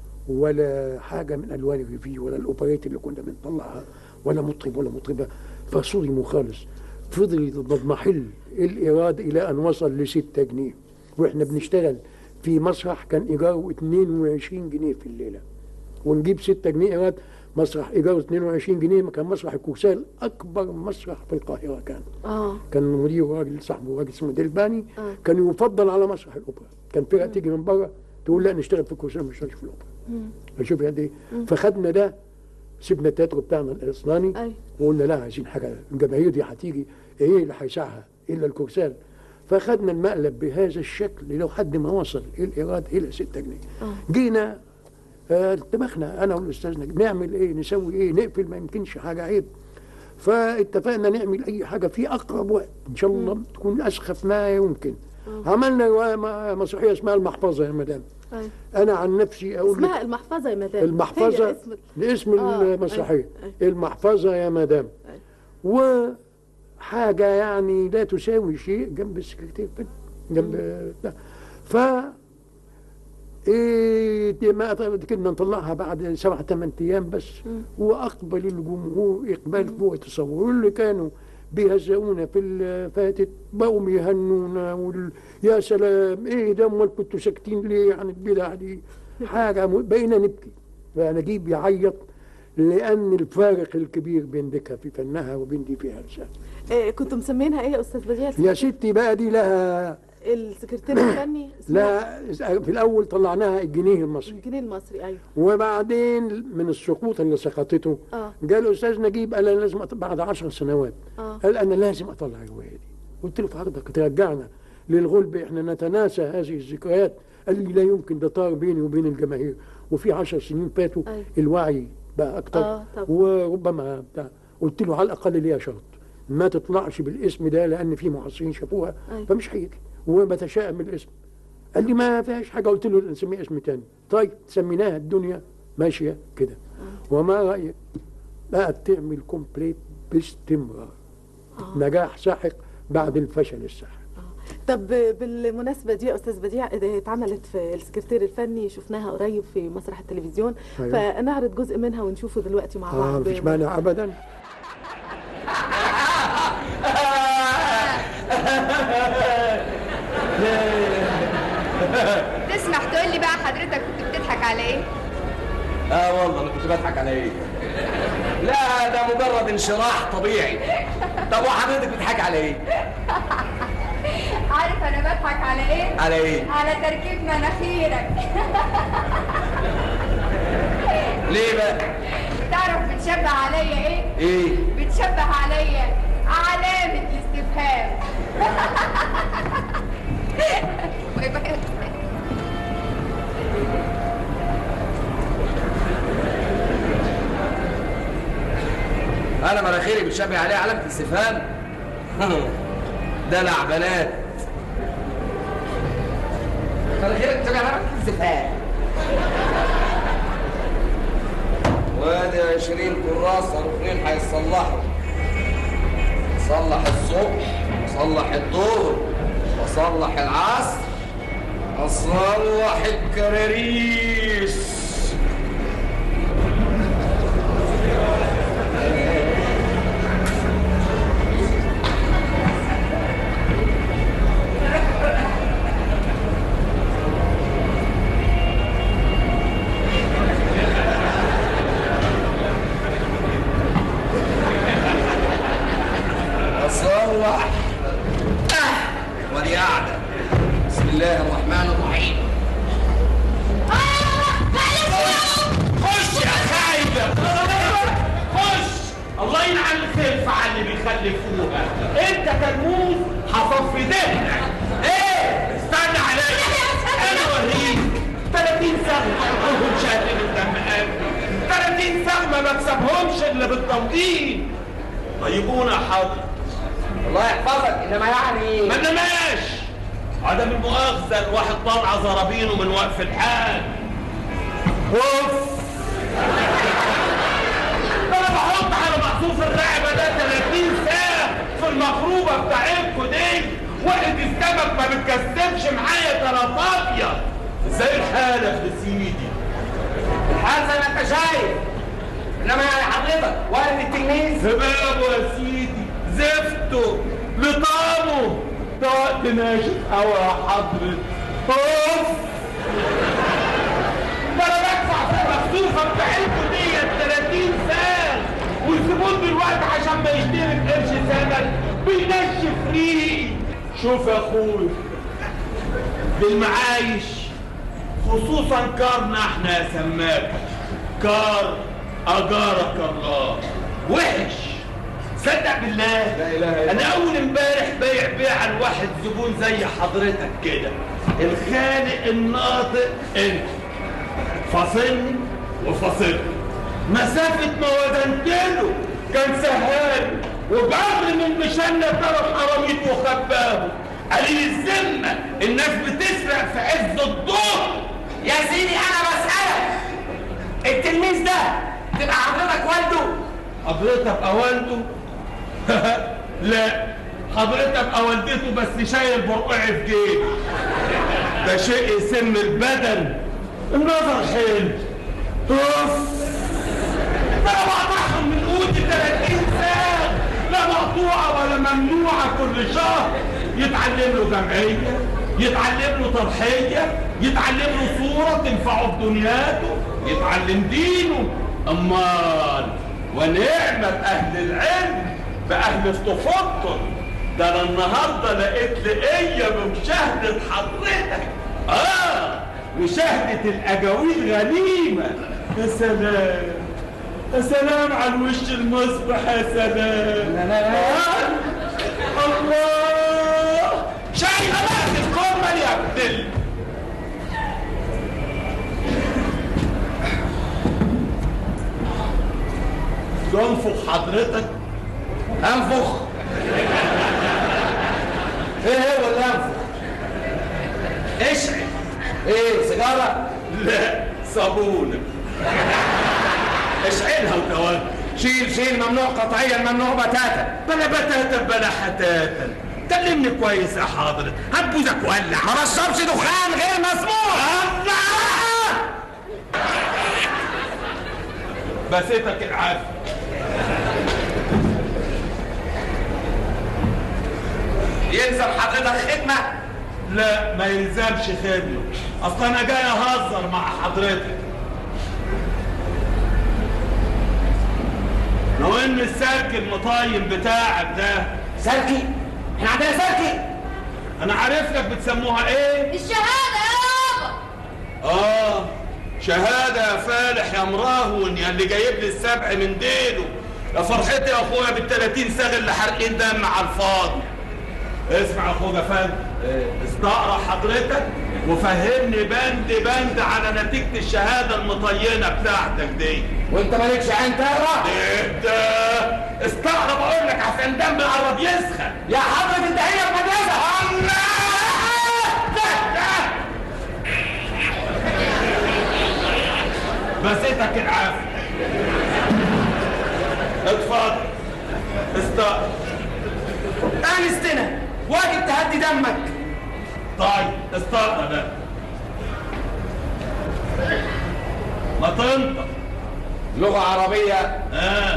ولا حاجة من ألوان الريفي ولا الأوبريت اللي كنا بنطلعها ولا مطرب ولا مطربة، فصدموا خالص. فضل تضمحل الإيراد إلى أن وصل لستة جنيه، وإحنا بنشتغل في مسرح كان إيجاره اتنين وعشرين جنيه في الليلة، ونجيب ستة جنيه إيراد. مسرح إيجاره اتنين وعشرين جنيه كان مسرح الكورسال، أكبر مسرح في القاهرة كان آه. كان مديره راجل صاحبه راجل اسمه دلباني آه. كان يفضل على مسرح الأوبرا. كان فرقة تيجي من بره تقول لا نشتغل في الكورسال مش نشتغل في الأوبرا. شوف قد ايه. فخدنا ده، سيبنا التياترو بتاعنا الاسناني وقلنا لا عايزين حاجه، الجماهير دي هتيجي ايه اللي هيسعها الا الكورسال. فخدنا المقلب بهذا الشكل لو حد ما وصل الايراد الى ستة جنيه. آه. جينا اتفقنا آه انا والاستاذ نجم نعمل ايه، نسوي ايه، نقفل ما يمكنش حاجه عيب. فاتفقنا نعمل اي حاجه في اقرب وقت ان شاء الله م. تكون اسخف ما يمكن. آه. عملنا مسرحيه اسمها المحفظه يا مدام. أي. انا عن نفسي اقول اسمها المحفظه يا مدام، المحفظه اسم اسم آه. المسرحيه أي. المحفظه يا مدام. أي. وحاجه يعني لا تساوي شيء جنب السكرتير جنب ده. ف ايه ما كنا نطلعها بعد سبعة ثمان ايام بس. م. واقبل الجمهور اقبال فوق تصور. اللي كانوا بيهزقونا في الفاتت بقوا يهنونا وال... يا سلام ايه ده، امال كنتوا ساكتين ليه عن البدع دي؟ حاجه م... بقينا نبكي. فنجيب يعيط لان الفارق الكبير بين ديكها في فنها وبين دي في هرسها. إيه كنتوا مسمينها ايه يا استاذ بديع؟ يا ستي بقى دي لها السكرتير الفني. لا في الاول طلعناها الجنيه المصري. الجنيه المصري ايوه. وبعدين من السقوط اللي سقطته آه. قال الاستاذ نجيب قال انا لازم بعد عشر سنوات آه. قال انا لازم اطلع الروايه دي. قلت له في عرضك ترجعنا للغلب، احنا نتناسى هذه الذكريات قال لي لا يمكن، ده طار بيني وبين الجماهير، وفي عشر سنين فاتوا أيوة. الوعي بقى اكتر. آه وربما بتاع. قلت له على الاقل ليها شرط، ما تطلعش بالاسم ده لان في محصلين شافوها. أيوة. فمش هيجي، وبتشائم من الاسم. قال لي ما فيهاش حاجه. قلت له نسميه اسم تاني. طيب سميناها الدنيا ماشيه كده. آه. وما رايك بقى بتعمل كومبليت باستمرار. آه. نجاح ساحق بعد الفشل الساحق. طب بالمناسبة دي يا أستاذ بديع، اتعملت في السكرتير الفني، شفناها قريب في مسرح التلفزيون. أيوة. فنعرض جزء منها ونشوفه دلوقتي مع بعض. اه مفيش مانع أبدا. تسمح تقول لي بقى حضرتك كنت بتضحك على ايه؟ اه والله انا كنت بضحك على ايه؟ لا ده مجرد انشراح طبيعي. طب وحضرتك بتضحك على ايه؟ عارف انا بضحك على ايه؟ على ايه؟ على تركيب مناخيرك. ليه بقى؟ تعرف بتشبه عليا ايه؟ ايه؟ بتشبه عليا علامة الاستفهام. انا مناخيري بتشبه عليها علامة استفهام؟ دلع بنات. مناخيرك بتشبه علامة استفهام. وادي عشرين كراسة ركنين هيتصلحوا. صلح الصبح وصلح الظهر وصلح العصر وصلح الكراريس. صلح. آه. ودي قاعدة. بسم الله الرحمن الرحيم. خش يا خايبة، خش. الله ينعم الخلفة على اللي بيخلفوها. انت كنوز هصفي دهنك. ايه؟ استنى عليا. انا اوريك. ثلاثين سنة هم شاهدين الدم قلبي. ثلاثين سنة ما بكسبهمش الا بالتوطين. طيبونا حاضر. الله يحفظك. انما يعني ما انماش. عدم المؤاخذة الواحد طالع زرابينه من وقف الحال. اوف. انا بحط على مخصوص الرقبة ده ثلاثين ساعة في المخروبة بتاعتكوا دي. واحد السمك ما بتكسبش معايا تلات ابيض. ازاي الحال يا سيدي؟ الحال زي ما انت شايف. انما يعني حضرتك والد التلميذ سبابه يا سيدي، زفته لطامه، ده وقت ناشف قوي يا حضرة. اوف. ده انا بدفع في المخصوصة بتاعتكوا ديت ثلاثين ساعة، والزبون دلوقتي عشان ما يشتري بقرش سمك بينشف ريقي. شوف يا اخوي، بالمعايش خصوصا كارنا احنا يا سماك، كار اجارك الله وحش. صدق بالله. لا اله الا الله. انا اول امبارح بايع بيع الواحد زبون زي حضرتك كده، الخالق الناطق انت، فاصلني وفاصلني، مسافة ما وزنت له كان سهال، وبعض من مشاننا ثلاث قراميط وخباه. قليل الذمة الناس بتسرق في عز الظهر. يا سيدي انا بسألك، التلميذ ده تبقى حضرتك والده؟ حضرتك ابقى والده؟ لا، حضرتك ابقى والدته بس شايل برقعي في جيبي. ده شيء يسم البدن. النظر حلو. اوف. ده انا بقطعهم من قوتي ثلاثين ساعة، لا مقطوعة ولا ممنوعة. كل شهر يتعلم له جمعية، يتعلم له تضحية، يتعلم له صورة تنفعه في دنياته، يتعلم دينه. امال ونعمة اهل العلم باهل التفضل. ده انا النهارده لقيت لقيه بمشاهدة حضرتك. اه مشاهدة الاجاويل غنيمة. يا سلام يا سلام على الوش المصبح. يا سلام. لا لا لا. الله. شايفه بقى الكمل يا عبد الله. تنفخ حضرتك؟ انفخ؟ ايه هو اللي انفخ؟ اشعل. ايه سيجاره؟ لا صابونه. اشعلها وتوكل. شيل شيل ممنوع قطعيا، ممنوع بتاتا. بلا بتاتا بلا حتاتا. كلمني كويس يا حضرتك، هتبوزك ولع. ما بشربش دخان غير مسموح. بسيتك العافيه. يلزم حضرتك خدمه؟ لا ما يلزمش خدمه، اصل انا جاي اهزر مع حضرتك. لو ان السلك المطايم بتاعك ده. سلكي؟ احنا عندنا سلكي؟ انا عارف لك بتسموها ايه؟ الشهادة يا بابا. اه شهادة يا فالح يا مراهون يا اللي جايب لي السبع من ديله. يا فرحتي يا اخويا بالتلاتين ساغ اللي حارقين دم على الفاضي. اسمع يا اخويا فندم، استقرا حضرتك وفهمني بند بند على نتيجة الشهادة المطينة بتاعتك دي. وانت مالكش عين تقرا؟ ايه ده؟ استقرا بقول لك عشان دم قرب يسخن. يا حضرة انت هي في مدرسة. بسيتك العافية. اتفضل استقرا. انستنا واجب تهدي دمك. طيب استقرا ده. ما تنطق. لغة عربية. اه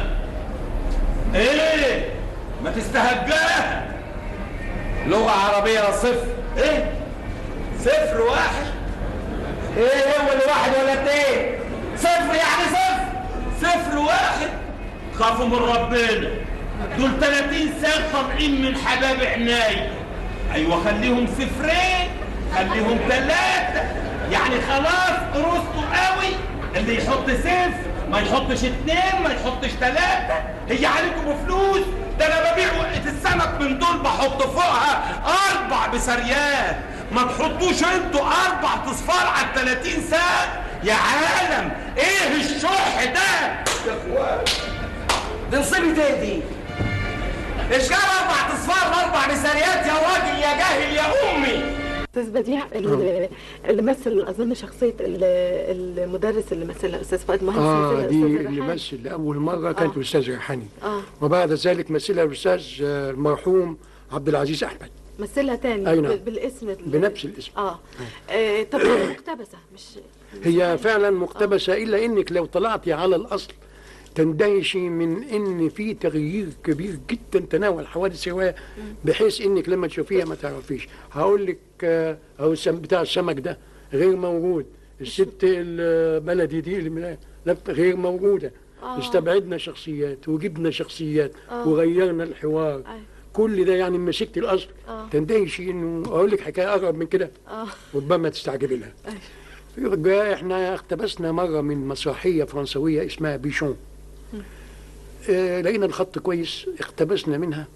ايه؟ ما تستهجاها. لغة عربية صفر. ايه؟ صفر واحد؟ ايه هو اللي واحد ولا اتنين؟ صفر يعني صفر. صفر واحد؟ خافوا من ربنا، دول تلاتين ساغ طالعين من حباب عناي. ايوه خليهم صفرين، خليهم ثلاثة، يعني خلاص قرصتوا قوي. اللي يحط صفر ما يحطش اتنين ما يحطش ثلاثة. هي عليكم بفلوس؟ ده انا ببيع وقت السمك من دول بحط فوقها اربع بسريات. ما تحطوش انتوا اربع تصفار على التلاتين ساغ يا عالم. ايه الشح ده يا اخوان؟ دي نصيبة ايه دي؟ ايش كان اربع تصفار اربع بسريات يا راجل يا جاهل يا امي؟ استاذ بديع اللي, اللي مثل اظن شخصيه المدرس اللي مثلها الاستاذ فؤاد مهندس. اه دي اللي مثل لاول مره كانت آه. الاستاذ ريحاني. اه وبعد ذلك مثلها الاستاذ المرحوم عبد العزيز احمد. مثلها تاني أي نعم. بالاسم بنفس الاسم. اه, آه. طب مقتبسه مش هي فعلا مقتبسه آه. الا انك لو طلعتي على الاصل تندهشي من ان في تغيير كبير جدا تناول حوادث الروايه بحيث انك لما تشوفيها ما تعرفيش. هقول لك اهو السم بتاع السمك ده غير موجود، الست البلدي دي اللي غير موجوده. آه. استبعدنا شخصيات وجبنا شخصيات آه. وغيرنا الحوار. آه. كل ده يعني مسكت الاصل آه. تندهشي انه اقول لك حكايه اقرب من كده آه. ربما تستعجبي لها. آه. احنا اقتبسنا مره من مسرحيه فرنسويه اسمها بيشون. آه لقينا الخط كويس، اقتبسنا منها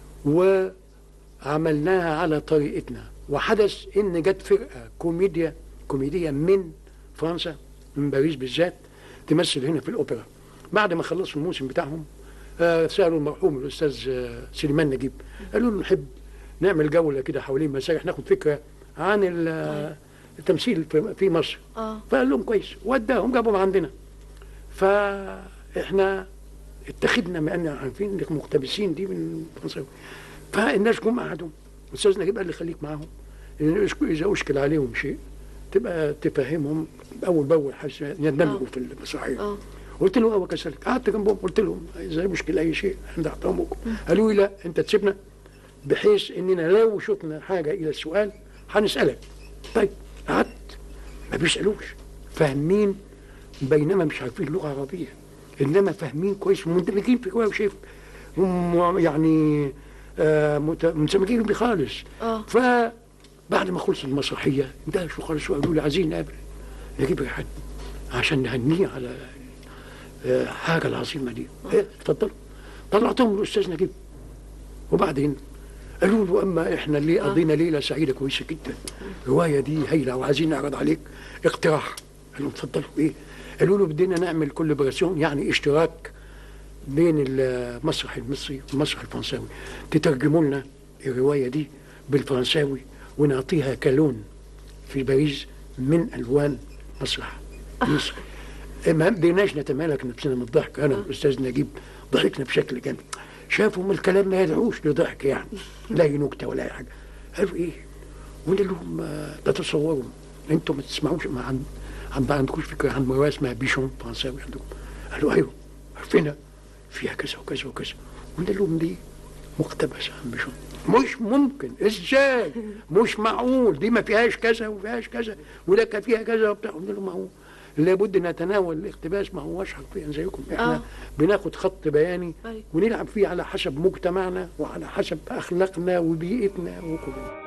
وعملناها على طريقتنا. وحدث ان جت فرقه كوميديا كوميديا من فرنسا من باريس بالذات تمثل هنا في الاوبرا. بعد ما خلصوا الموسم بتاعهم آه سالوا المرحوم الاستاذ آه سليمان نجيب، قالوا له نحب نعمل جوله كده حوالين مسارح ناخد فكره عن التمثيل في مصر. آه. فقال لهم كويس، وداهم جابهم عندنا. فاحنا اتخذنا بان عارفين انك مقتبسين دي من فرنسا. فالناس جم قعدوا، الاستاذ نجيب قال لي خليك معاهم، اذا اشكل عليهم شيء تبقى تفهمهم اول باول حاجه يندمجوا في المسرحيه. آه. قلت له هو كذلك، قعدت جنبهم قلت لهم اذا مشكل اي شيء عند احترامكم. قالوا لي لا انت تسيبنا بحيث اننا لو شفنا حاجه الى السؤال هنسالك. طيب قعدت ما بيسالوش، فاهمين بينما مش عارفين اللغه العربيه، انما فاهمين كويس ومندمجين في روايه وشايف يعني آه مندمجين بيه خالص. اه فبعد ما خلصت المسرحيه اندهشوا خالص وقالوا لي عايزين نقابل نجيب حد عشان نهنيه على آه حاجه العظيمه دي. ايه اتفضلوا. طلعتهم الاستاذ نجيب وبعدين قالوا له اما احنا اللي قضينا ليله سعيده كويسه جدا، الروايه دي هايله وعايزين نعرض عليك اقتراح. قال لهم اتفضلوا. ايه؟ قالوا له بدينا نعمل كولابوراسيون يعني اشتراك بين المسرح المصري والمسرح الفرنساوي، تترجموا لنا الرواية دي بالفرنساوي ونعطيها كلون في باريس من ألوان مسرح مصر. ما قدرناش نتمالك نفسنا من الضحك، أنا والأستاذ نجيب ضحكنا بشكل جامد. شافوا من الكلام ما يدعوش لضحك يعني، لا نكتة ولا أي حاجة. قالوا إيه؟ وقلنا لهم تتصوروا أنتم ما تسمعوش، ما عن ما عندكوش فكرة عن رواية اسمها بيشون فرنساوي عندكم؟ قالوا أيوه عارفينها، فيها كذا وكذا وكذا. قلنا لهم دي مقتبسة عن بيشون. مش ممكن، ازاي؟ مش معقول، دي ما فيهاش كذا وما فيهاش كذا ولا كان فيها كذا وبتاع. قلنا لهم معقول، لابد نتناول الاقتباس، ما هوش حرفيا زيكم، احنا آه. بناخد خط بياني أي. ونلعب فيه على حسب مجتمعنا وعلى حسب اخلاقنا وبيئتنا وكله.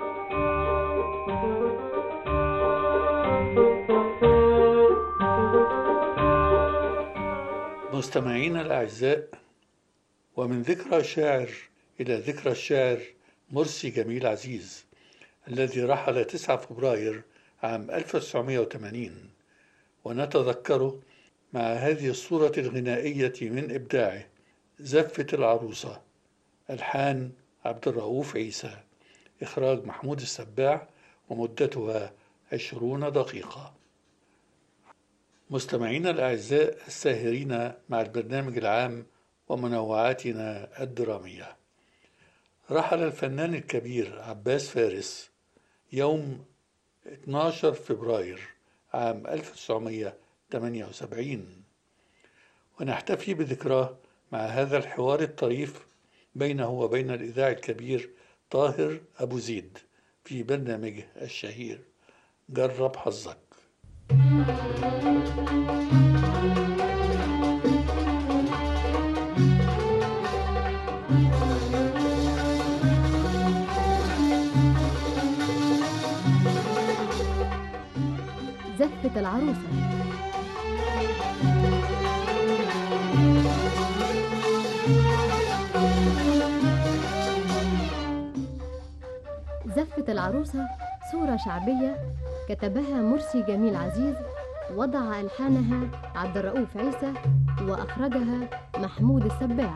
مستمعينا الأعزاء، ومن ذكرى الشاعر إلى ذكرى الشاعر مرسي جميل عزيز الذي رحل تسعة فبراير عام ألف وتسعمائة وثمانين، ونتذكره مع هذه الصورة الغنائية من إبداعه: زفة العروسة، ألحان عبد الرؤوف عيسى، إخراج محمود السباع، ومدتها عشرون دقيقة. مستمعينا الأعزاء الساهرين مع البرنامج العام ومنوعاتنا الدرامية، رحل الفنان الكبير عباس فارس يوم اثني عشر فبراير عام ألف وتسعمائة وثمانية وسبعين، ونحتفي بذكراه مع هذا الحوار الطريف بينه وبين الإذاعي الكبير طاهر أبو زيد في برنامجه الشهير جرب حظك. زفة العروسة. زفة العروسة صورة شعبية كتبها مرسي جميل عزيز، وضع ألحانها عبد الرؤوف عيسى، وأخرجها محمود السباع.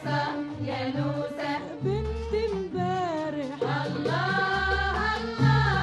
الله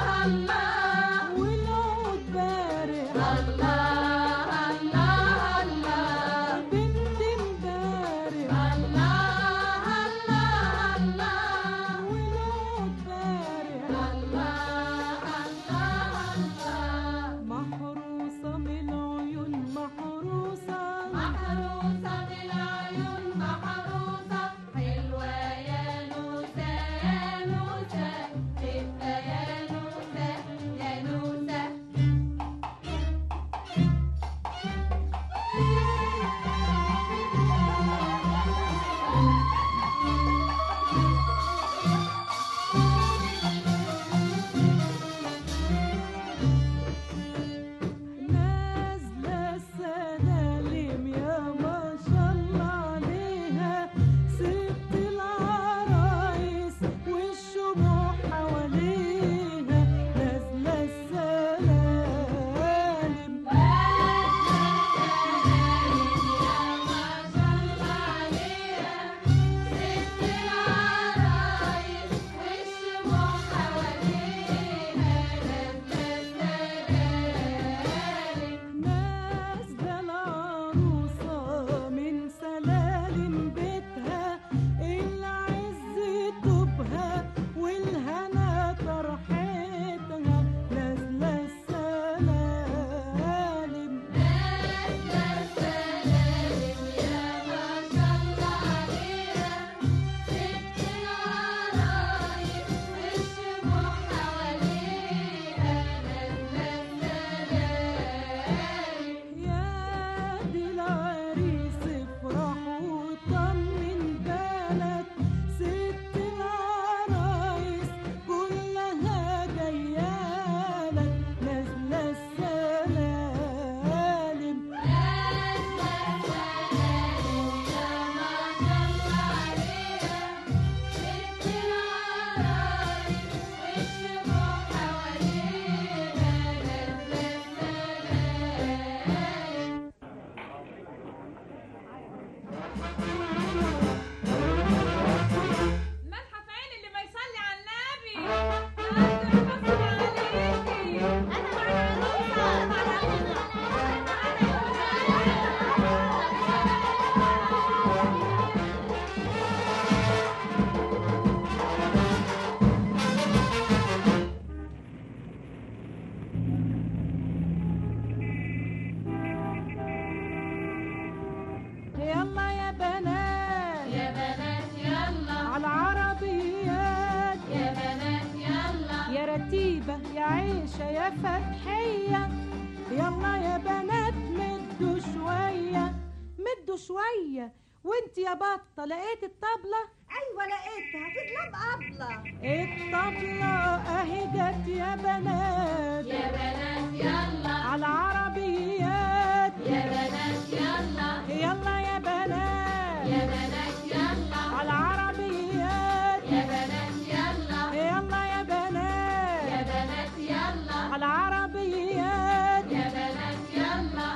كتيبة يا عيشة يا فتحية، يلا يا بنات مدوا شوية مدوا شوية. وانت يا بطة لقيت الطبلة؟ ايوه لقيتها في دولاب أبلة. الطبلة اهي جت يا بنات يا بنات يلا على العربيات، يا بنات يلا يلا يا بنات يا بنات يلا على العربيات، يا بنات يلا يلا يا بنات يا بنات يلا على العربيات، يا بنات يلا.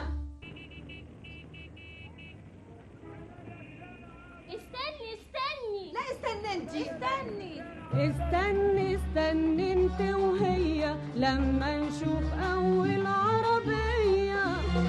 استني استني لا استني انت استني استني استني انت وهي لما نشوف اول عربية.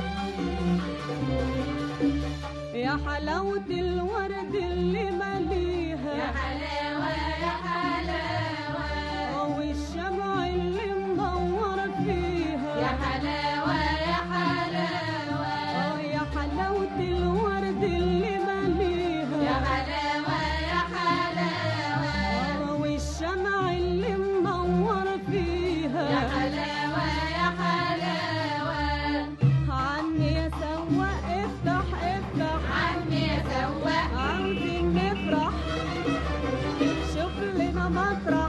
يا حلاوة الورد اللي مليها، يا حلاوة يا حلاوة، والشمع اللي منور فيها، يا حلاوة يا حلاوة، يا حلاوة الورد اللي مليها، يا حلاوة يا حلاوة، والشمع اللي منور فيها، يا حلاوة يا حلاوة. عني يا سواق افتح افتح، عني يا سواق عاوزين نفرح، شوف لنا مطرح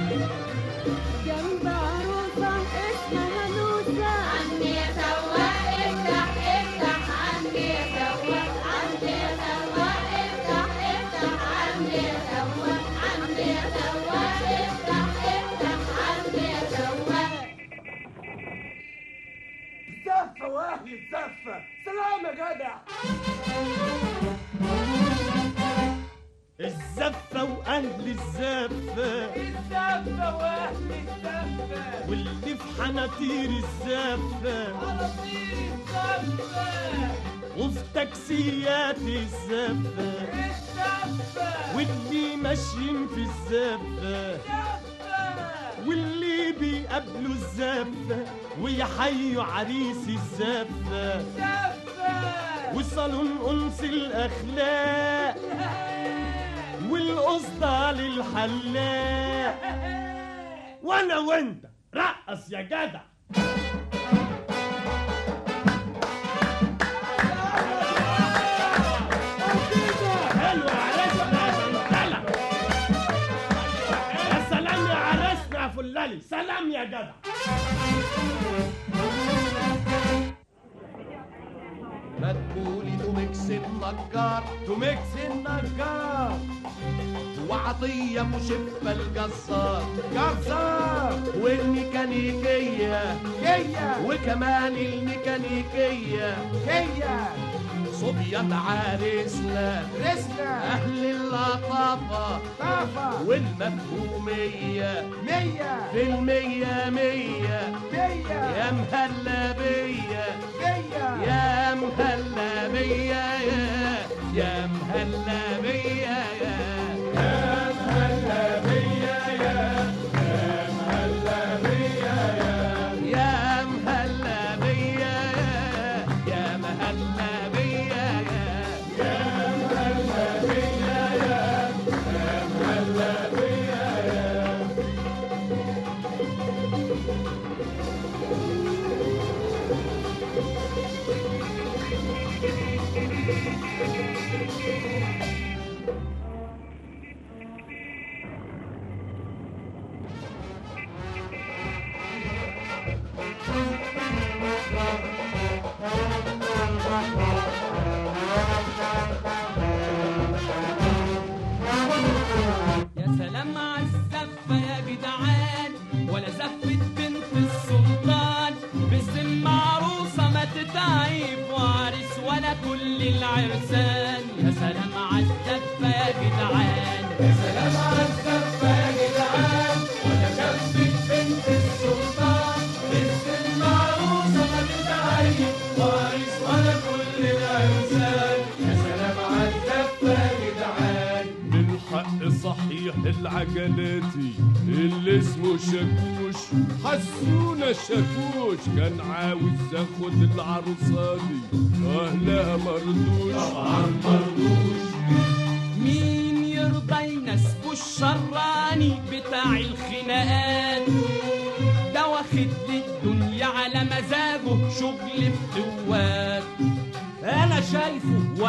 جنب عروسة اسمها نوسة. عني يا سواق افتح افتح، عني يا سواق، عني يا سواق افتح افتح، عني يا سواق، عني يا سواق افتح افتح، عني يا سواق. الزفة واهل الزفة، سلام يا جدع. الزفة وأهل الزفة، الزفة واهل الزفة، واللي في حناطير الزفة، حناطير الزفة، وفي تاكسيات الزفة، الزفة، واللي ماشيين في الزفة، واللي بيقابلوا الزفة ويحيوا عريس الزفة، وصالون أنس الأخلاق والقصدة للحلاق. وأنا وأنت رقص يا جدع. حلو عرسنا يا زنزلة، يا سلام يا عرسنا يا فلالي، سلام يا جدع. مدبولي توميكس النجار، توميكس النجار، وعطية مشفة الجزار، جزار، والميكانيكية كية، وكمان الميكانيكية كية. صبيان عرسنا رسنا، أهل اللطافة طافة، والمفهومية مية في المية مية مية، يا مهلا بيا يا مهلا بيا يا مهلا بيا يا مهلا بيا يا مهلا بيا يا مهلا بيا يا مهلا بيا يا مهلا بيا يا مهلا بيا يا سلام عالزفة يا جدعان، ولا زفة بنت السلطان، باسم عروسة ما تتعيب وعرس ولا كل العرسان. يا سلام عالزفة يا جدعان، يا سلام عالزفة يا جدعان، ولا زفة بنت السلطان، باسم عروسة ما تتعيب وعرس ولا كل العرسان. يا سلام عالزفة يا جدعان. بالحق صحيح العجلاتي اللي اسمه شاكوش، حسونا شاكوش كان عاوز ياخد العروسة دي، اهلها مرضوش طبعا مرضوش. مين يرضى يناسبه الشراني بتاع الخناقات،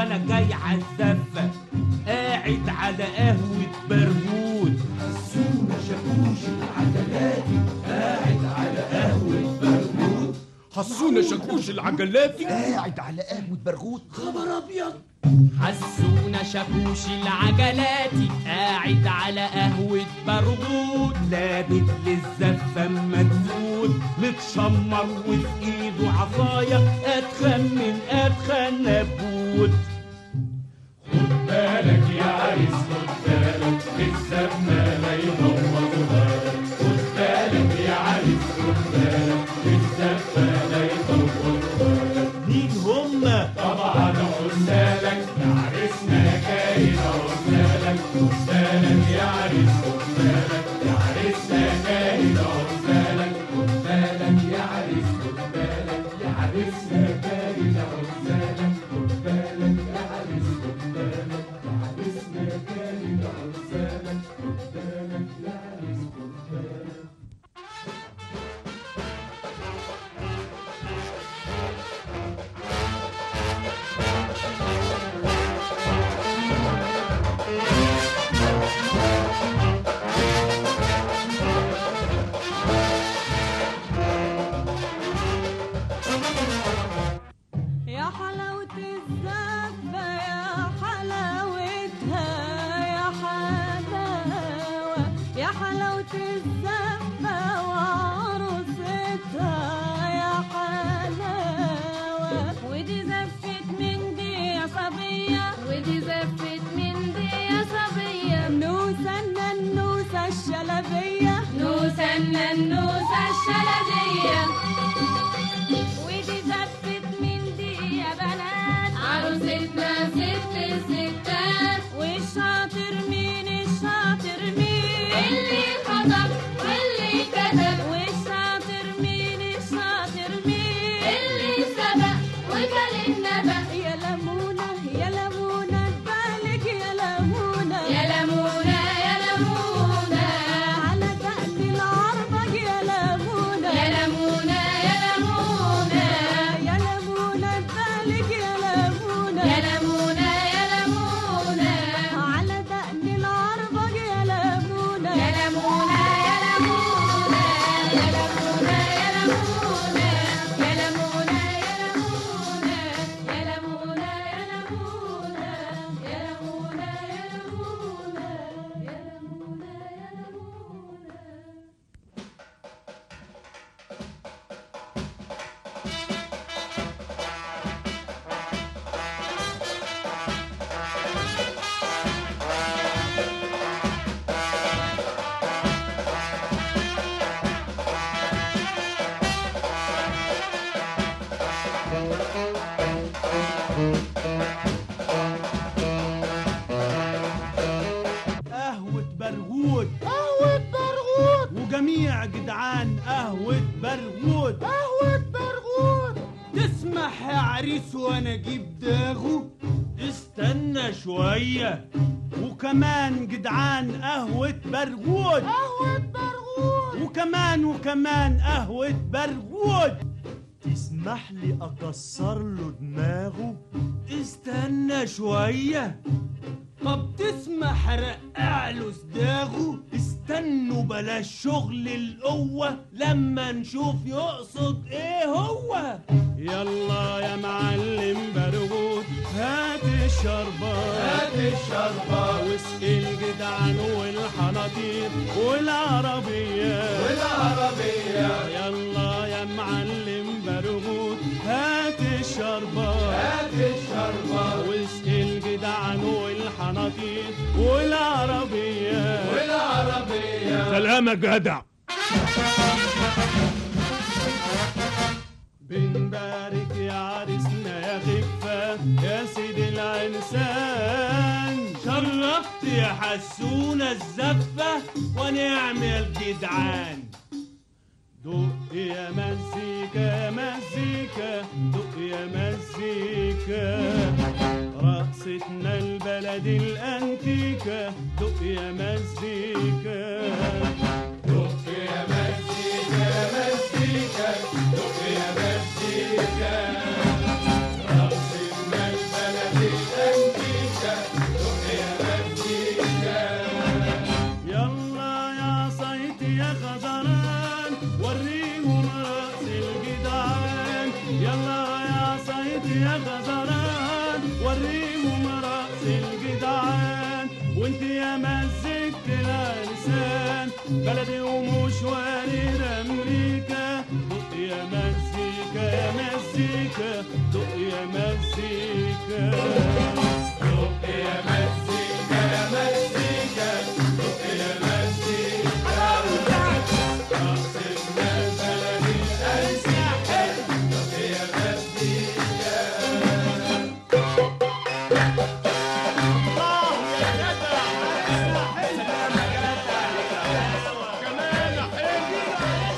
وانا جاي عالزفة قاعد على قهوة برغوت. حسونا شاكوش العجلاتي قاعد على قهوة برغوت. حسونا شاكوش العجلاتي قاعد على قهوة برغوت. خبر ابيض. حسونا شاكوش العجلاتي قاعد على قهوة برغوت، لابد للزفة مدفون متشمر وفي ايده عصاية اتخن من اتخن نبوت. خد بالك يا عريس خد بالك الزفة لا يبوظوها لك. خد بالك يا عريس خد بالك الزفة لا يبوظوها لك. مين هما؟ طبعا قلنا لك يا عريسنا كاين قلنا لك. خد بالك يا عريس خد بالك يا عريسنا كاين قلنا لك. خد بالك يا عريس خد بالك يا عريسنا كاين قلنا لك. خد بالك يا عريس خد بالك يا عريسنا كاين قلنا لك. خد بالك يا عريس خد بالك. يا حلاوة الزفة يا حلاوتها يا حلاوة يا حلاوة الزفة وعروستها يا حلاوة. ودي زفت من دي يا صبية ودي زفت من دي يا صبية. نوسة النوسة الشلبية نوسة النوسة الشلبية. ودي زفت من دي يا بنات عروستنا ست الستات. والشاطر مين الشاطر مين اللي خطب واللي كتب. والشاطر مين الشاطر مين اللي سبق وكل النبأ. يا لمونة يا لمونة بالك يا لمونة يا لمونة يا لمونة على دقن العربج يا لمونة يا لمونة يا لمونة يا لمونة بالك يا لمونة يا لمونة يا لمونة على دقن العربج يا لمونة يا لمونة يا لمونة يا لمونة يا لمونة يا لمونة يا لمونة يا لمونة يا لمونة يا لمونة يا لمونة يا لمونة يا لمونة. قهوة برغوت قهوة برغوت وجميع جدعان قهوة برغوت. قهوة برغوت. تسمح يا عريس وانا اجيب داغو؟ استنى شوية. وكمان جدعان قهوة برغوت. قهوة برغوت. وكمان وكمان قهوة برغوت. تسمح لي اكسر له دماغه؟ استنى شوية. طب تسمح رقع له صداغه؟ استنوا بلاش شغل القوة لما نشوف يقصد ايه هو. يلا يا معلم برغوت هات الشربات هات الشربات واسقي الجدعان والحناطير والعربيات والعربية. يلا يا معلم برغوت هات الشربات هات الشربات واسقي الجدعان والحناطير والعربيات والعربية. سلام يا جدع. بنبارك يا عريسنا يا خفة يا سيدي العنسان. شرفت يا حسونا الزفة ونعمل جدعان. دق يا مزيكا مزيكا دق يا مزيكا رقصتنا البلد الأنتيكة. دق يا مزيكا دق يا مزيكا مزيكا دق يا مزيكا رقصتنا البلد الأنتيكة. غزران وريهم راس الجدعان يلا يا صيد يا غزران وريهم راس الجدعان وانت يا مزجت العرسان بلدي ومشواري لأمريكا دق يا مزيكا يا مزيكا دق يا مزيكا دق يا مزيكا يا مزيكا دق يا مزيكا رقصتنا البلدي الأرساحل دق يا مزيكا الله يا جدع سلامة جدع كمان حلو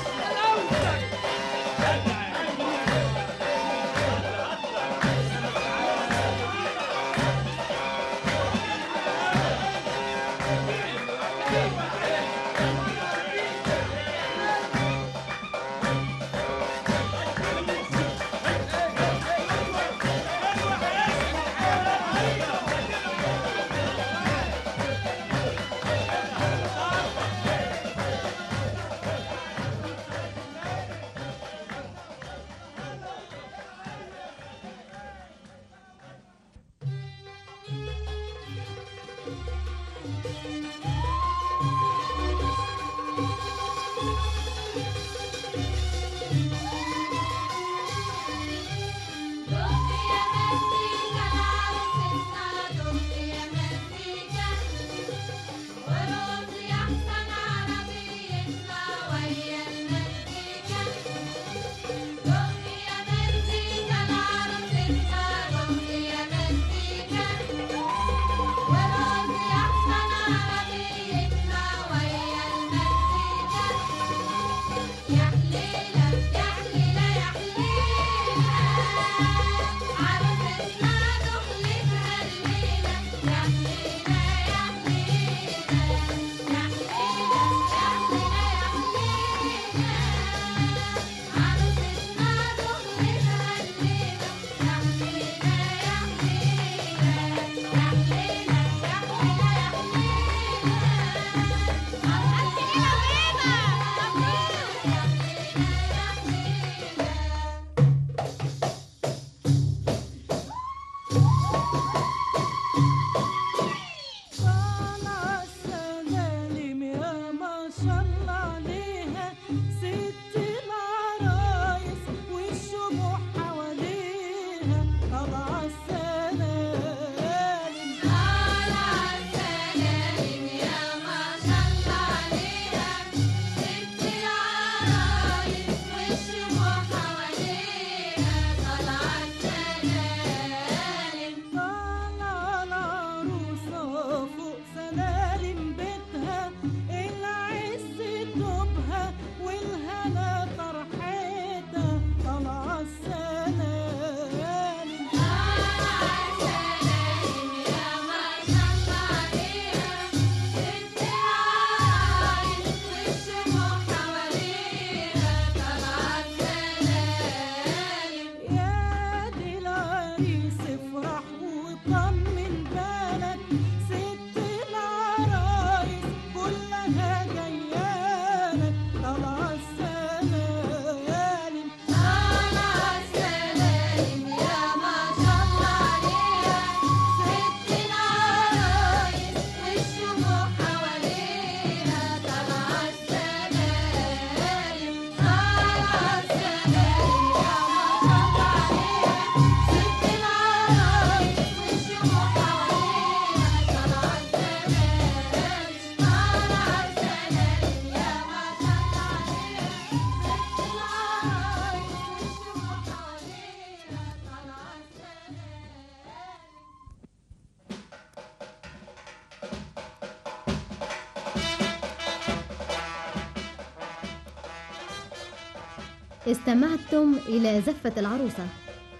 استمعتم إلى زفة العروسة.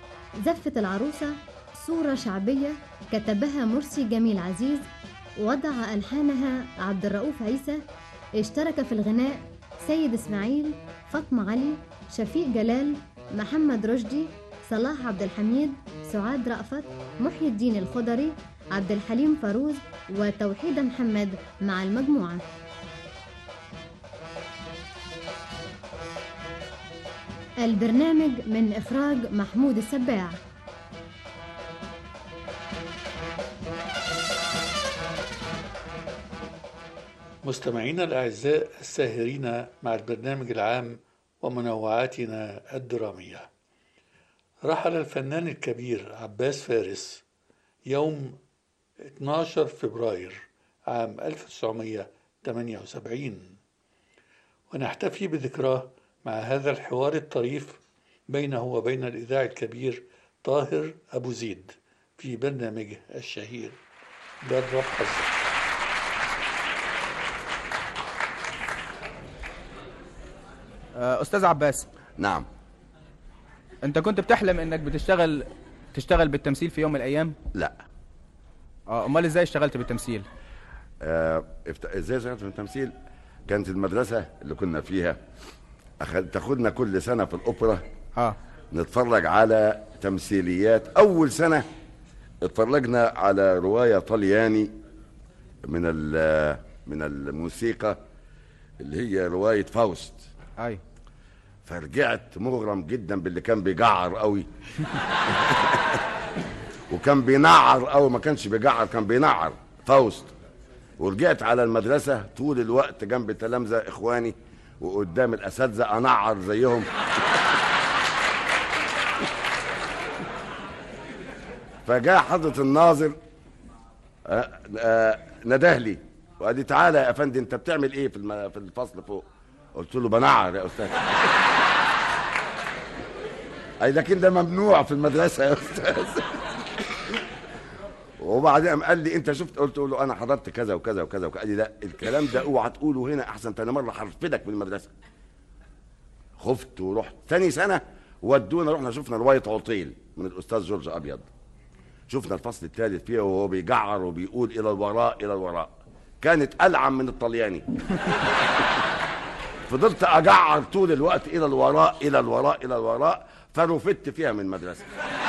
زفة العروسة صورة شعبية كتبها مرسي جميل عزيز، وضع ألحانها عبد الرؤوف عيسى. اشترك في الغناء سيد إسماعيل، فاطمة علي، شفيق جلال، محمد رشدي، صلاح عبد الحميد، سعاد رأفت، محي الدين الخضري، عبد الحليم فاروز، وتوحيد محمد مع المجموعة. البرنامج من إخراج محمود السباع. مستمعينا الأعزاء الساهرين مع البرنامج العام ومنوعاتنا الدرامية، رحل الفنان الكبير عباس فارس يوم اثني عشر فبراير عام ألف وتسعمائة وثمانية وسبعين، ونحتفي بذكراه مع هذا الحوار الطريف بينه وبين الإذاعي الكبير طاهر أبو زيد في برنامجه الشهير جرب حظك. أستاذ عباس. نعم. أنت كنت بتحلم إنك بتشتغل تشتغل بالتمثيل في يوم من الأيام؟ لا. اه امال ازاي اشتغلت بالتمثيل؟ آه ازاي اشتغلت بالتمثيل؟ كانت المدرسه اللي كنا فيها أخد... تاخدنا كل سنه في الاوبرا اه نتفرج على تمثيليات. اول سنه اتفرجنا على روايه طلياني من ال... من الموسيقى اللي هي روايه فاوست. اي فرجعت مغرم جدا باللي كان بيجعر قوي وكان بينعر قوي، ما كانش بيجعر، كان بينعر فاوست. ورجعت على المدرسه طول الوقت جنب تلامذه اخواني وقدام الاساتذه انعر زيهم فجاء حضره الناظر آه آه نداه لي وقال لي تعالى يا افندي انت بتعمل ايه في الم... في الفصل فوق؟ قلت له بنعر يا استاذ. اي لكن ده ممنوع في المدرسه يا استاذ. وبعدين قال لي انت شفت؟ قلت له انا حضرت كذا وكذا وكذا وكذا. قال لي لا الكلام ده اوعى تقوله هنا احسن، تاني مره هرفدك من المدرسه. خفت ورحت ثاني سنه ودونا رحنا شفنا روايه عطيل من الاستاذ جورج ابيض. شفنا الفصل الثالث فيها وهو بيجعر وبيقول الى الوراء الى الوراء، كانت العن من الطلياني. فضلت اجعر طول الوقت الى الوراء الى الوراء الى الوراء، فرفدت فيها من المدرسه.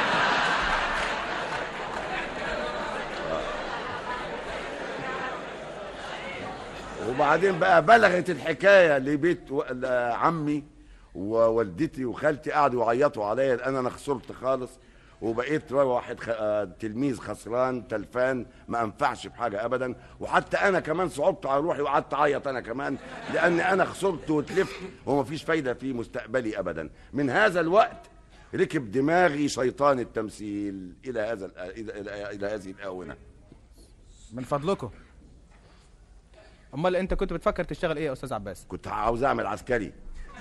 وبعدين بقى بلغت الحكايه لبيت عمي ووالدتي وخالتي، قعدوا يعيطوا عليا لان انا خسرت خالص وبقيت واحد خ... تلميذ خسران تلفان ما انفعش بحاجه ابدا. وحتى انا كمان صعبت على روحي وقعدت اعيط انا كمان لان انا خسرت وتلفت وما فيش فايده في مستقبلي ابدا. من هذا الوقت ركب دماغي شيطان التمثيل الى هذا ال... الى الى, إلى هذه الاونه. من فضلكم امال انت كنت بتفكر تشتغل ايه يا استاذ عباس؟ كنت عاوز اعمل عسكري،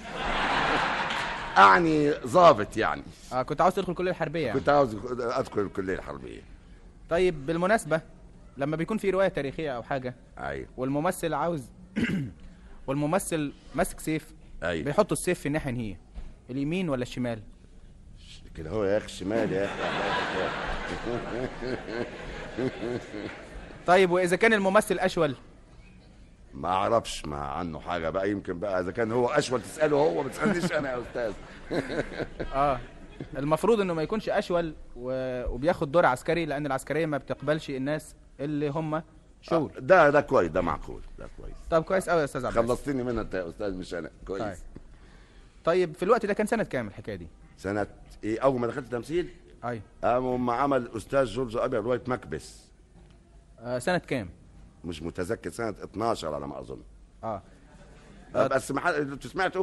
اعني ضابط يعني. اه كنت عاوز تدخل الكليه الحربيه يعني. كنت عاوز ادخل الكليه الحربيه. طيب بالمناسبه لما بيكون في روايه تاريخيه او حاجه ايوه والممثل عاوز والممثل ماسك سيف، ايوه بيحطوا السيف في الناحيه هي اليمين ولا الشمال؟ كده هو يا اخي الشمال يا اخي. طيب واذا كان الممثل اشول؟ ما اعرفش ما عنه حاجه بقى، يمكن بقى اذا كان هو اشول تساله هو، ما تسالنيش انا يا استاذ. اه المفروض انه ما يكونش اشول و... وبياخد دور عسكري لان العسكريه ما بتقبلش الناس اللي هم شول. آه ده ده كويس، ده معقول، ده كويس. طب كويس قوي يا استاذ عباس، خلصتني منها انت يا استاذ مش انا. كويس. طيب. طيب في الوقت ده كان سنه كام الحكايه دي؟ سنه ايه؟ اول ما دخلت تمثيل؟ ايوه اما عمل الاستاذ جورج ابيض روايه مكبس. آه سنه كام؟ مش متذكر، سنه اتناشر على ما اظن. اه, آه بس ما حد انتوا سمعتوا؟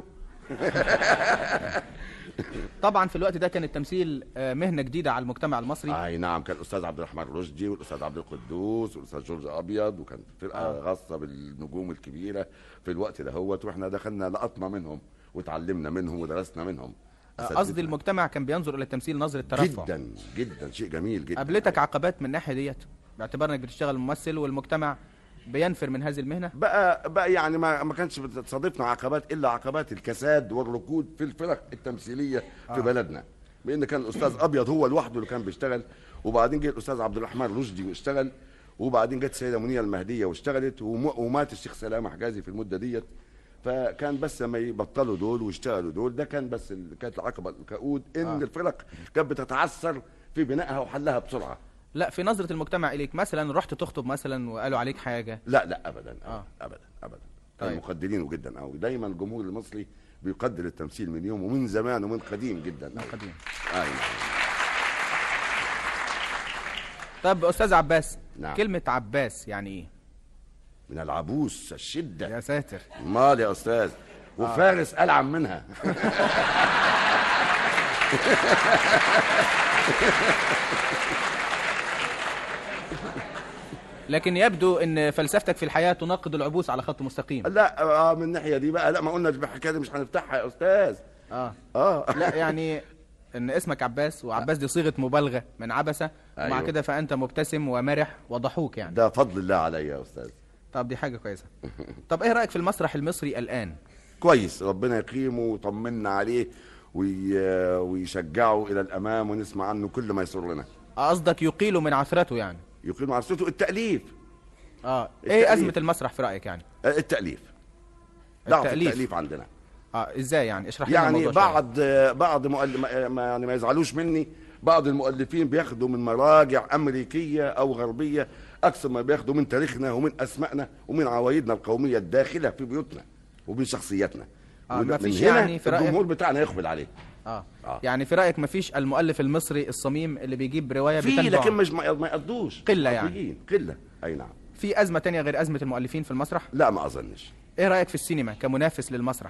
طبعا في الوقت ده كان التمثيل مهنه جديده على المجتمع المصري. اي نعم، كان الاستاذ عبد الرحمن رشدي والاستاذ عبد القدوس والاستاذ جورج ابيض، وكان فرقه آه. خاصه بالنجوم الكبيره في الوقت ده هوت، واحنا دخلنا لقطنا منهم وتعلمنا منهم ودرسنا منهم. قصدي المجتمع كان بينظر الى التمثيل نظره ترفع. جدا جدا، شيء جميل جدا. قابلتك عقبات من الناحيه ديت باعتبار انك بتشتغل ممثل والمجتمع بينفر من هذه المهنه؟ بقى بقى يعني ما ما كانش بتصادفنا عقبات الا عقبات الكساد والركود في الفرق التمثيليه في آه. بلدنا، لان كان الاستاذ ابيض هو لوحده اللي كان بيشتغل، وبعدين جه الاستاذ عبد الرحمن رشدي واشتغل، وبعدين جت السيده منيره المهديه واشتغلت، ومات الشيخ سلامه حجازي في المده ديت. فكان بس ما يبطلوا دول ويشتغلوا دول، ده كان بس كانت العقبه الكؤود ان آه. الفرق كانت بتتعثر في بنائها وحلها بسرعه. لا في نظرة المجتمع إليك مثلا رحت تخطب مثلا وقالوا عليك حاجة؟ لا لا أبدا. آه. أبدا أبدا طيب. مقدرينه جدا قوي. دايما الجمهور المصري بيقدر التمثيل من يوم ومن زمان ومن قديم جدا. من قديم. ايوه. طب استاذ عباس، نعم. كلمة عباس يعني ايه؟ من العبوس الشدة. يا ساتر. امال يا استاذ، وفارس آه. ألعن منها. لكن يبدو ان فلسفتك في الحياة تناقض العبوس على خط مستقيم. لا اه من الناحية دي بقى، لا ما قلنا الحكاية دي مش هنفتحها يا استاذ. اه اه لا يعني ان اسمك عباس، وعباس دي صيغة مبالغة من عبسة. أيوه. ومع كده فانت مبتسم ومرح وضحوك يعني. ده فضل الله عليا يا استاذ. طب دي حاجة كويسة. طب ايه رأيك في المسرح المصري الآن؟ كويس، ربنا يقيمه ويطمنا عليه وي... ويشجعه إلى الأمام ونسمع عنه كل ما يسرنا. قصدك يقيل من عثرته يعني؟ يقيل من عثرته التأليف. اه ايه أزمة المسرح في رأيك يعني؟ التأليف. ضعف التأليف. التأليف عندنا. اه ازاي يعني؟ اشرح لنا يعني الموضوع بعض شوية. بعض مؤلف ما يعني ما يزعلوش مني، بعض المؤلفين بياخدوا من مراجع أمريكية أو غربية أكثر ما بياخدوا من تاريخنا ومن أسمائنا ومن عوايدنا القومية الداخلة في بيوتنا ومن شخصياتنا. آه ما فيش هنا يعني في رأيك الجمهور بتاعنا يقبل عليه. آه. اه يعني في رأيك ما فيش المؤلف المصري الصميم اللي بيجيب رواية في، بتنبع؟ لكن مش ما يقضوش قلة يعني. قلة. أي نعم. في أزمة تانية غير أزمة المؤلفين في المسرح؟ لا ما أظنش. ايه رأيك في السينما كمنافس للمسرح؟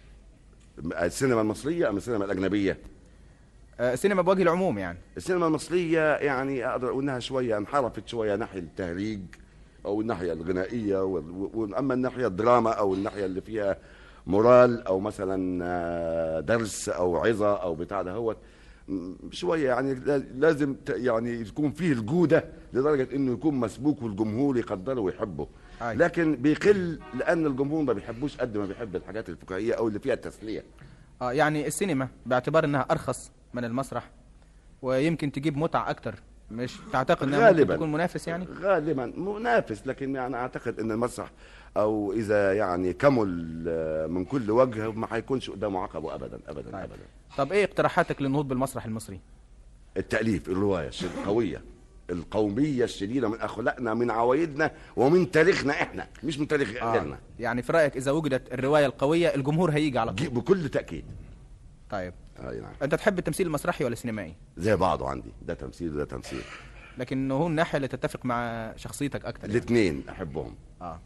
السينما المصرية أم السينما الأجنبية؟ آه السينما بوجه العموم يعني. السينما المصرية يعني أقدر أقول إنها شوية انحرفت شوية ناحية التهريج أو الناحية الغنائية، وأما الناحية الدراما أو الناحية اللي فيها مورال أو مثلا درس أو عظة أو بتاع ده هو شوية يعني لازم يعني يكون فيه الجودة لدرجة إنه يكون مسبوك والجمهور يقدره ويحبه. أي. لكن بيقل لأن الجمهور ما بيحبوش قد ما بيحب الحاجات الفكاهية أو اللي فيها التسلية. اه يعني السينما باعتبار إنها أرخص من المسرح ويمكن تجيب متعة أكتر، مش تعتقد انها ممكن تكون منافس يعني؟ غالبا منافس، لكن يعني اعتقد ان المسرح او اذا يعني كمل من كل وجه ما هيكونش قدامه عقبه ابدا ابدا. طيب. ابدا. طب ايه اقتراحاتك للنهوض بالمسرح المصري؟ التأليف، الرواية القوية القومية الشديدة من اخلاقنا من عوايدنا ومن تاريخنا احنا، مش من تاريخ آه. غيرنا. يعني في رأيك اذا وجدت الرواية القوية الجمهور هيجي على طول؟ بكل تأكيد. طيب. اي نعم. انت تحب التمثيل المسرحي ولا السينمائي؟ زي بعضه عندي، ده تمثيل وده تمثيل. لكن هو الناحية اللي تتفق مع شخصيتك اكتر؟ الاثنين يعني. احبهم. اه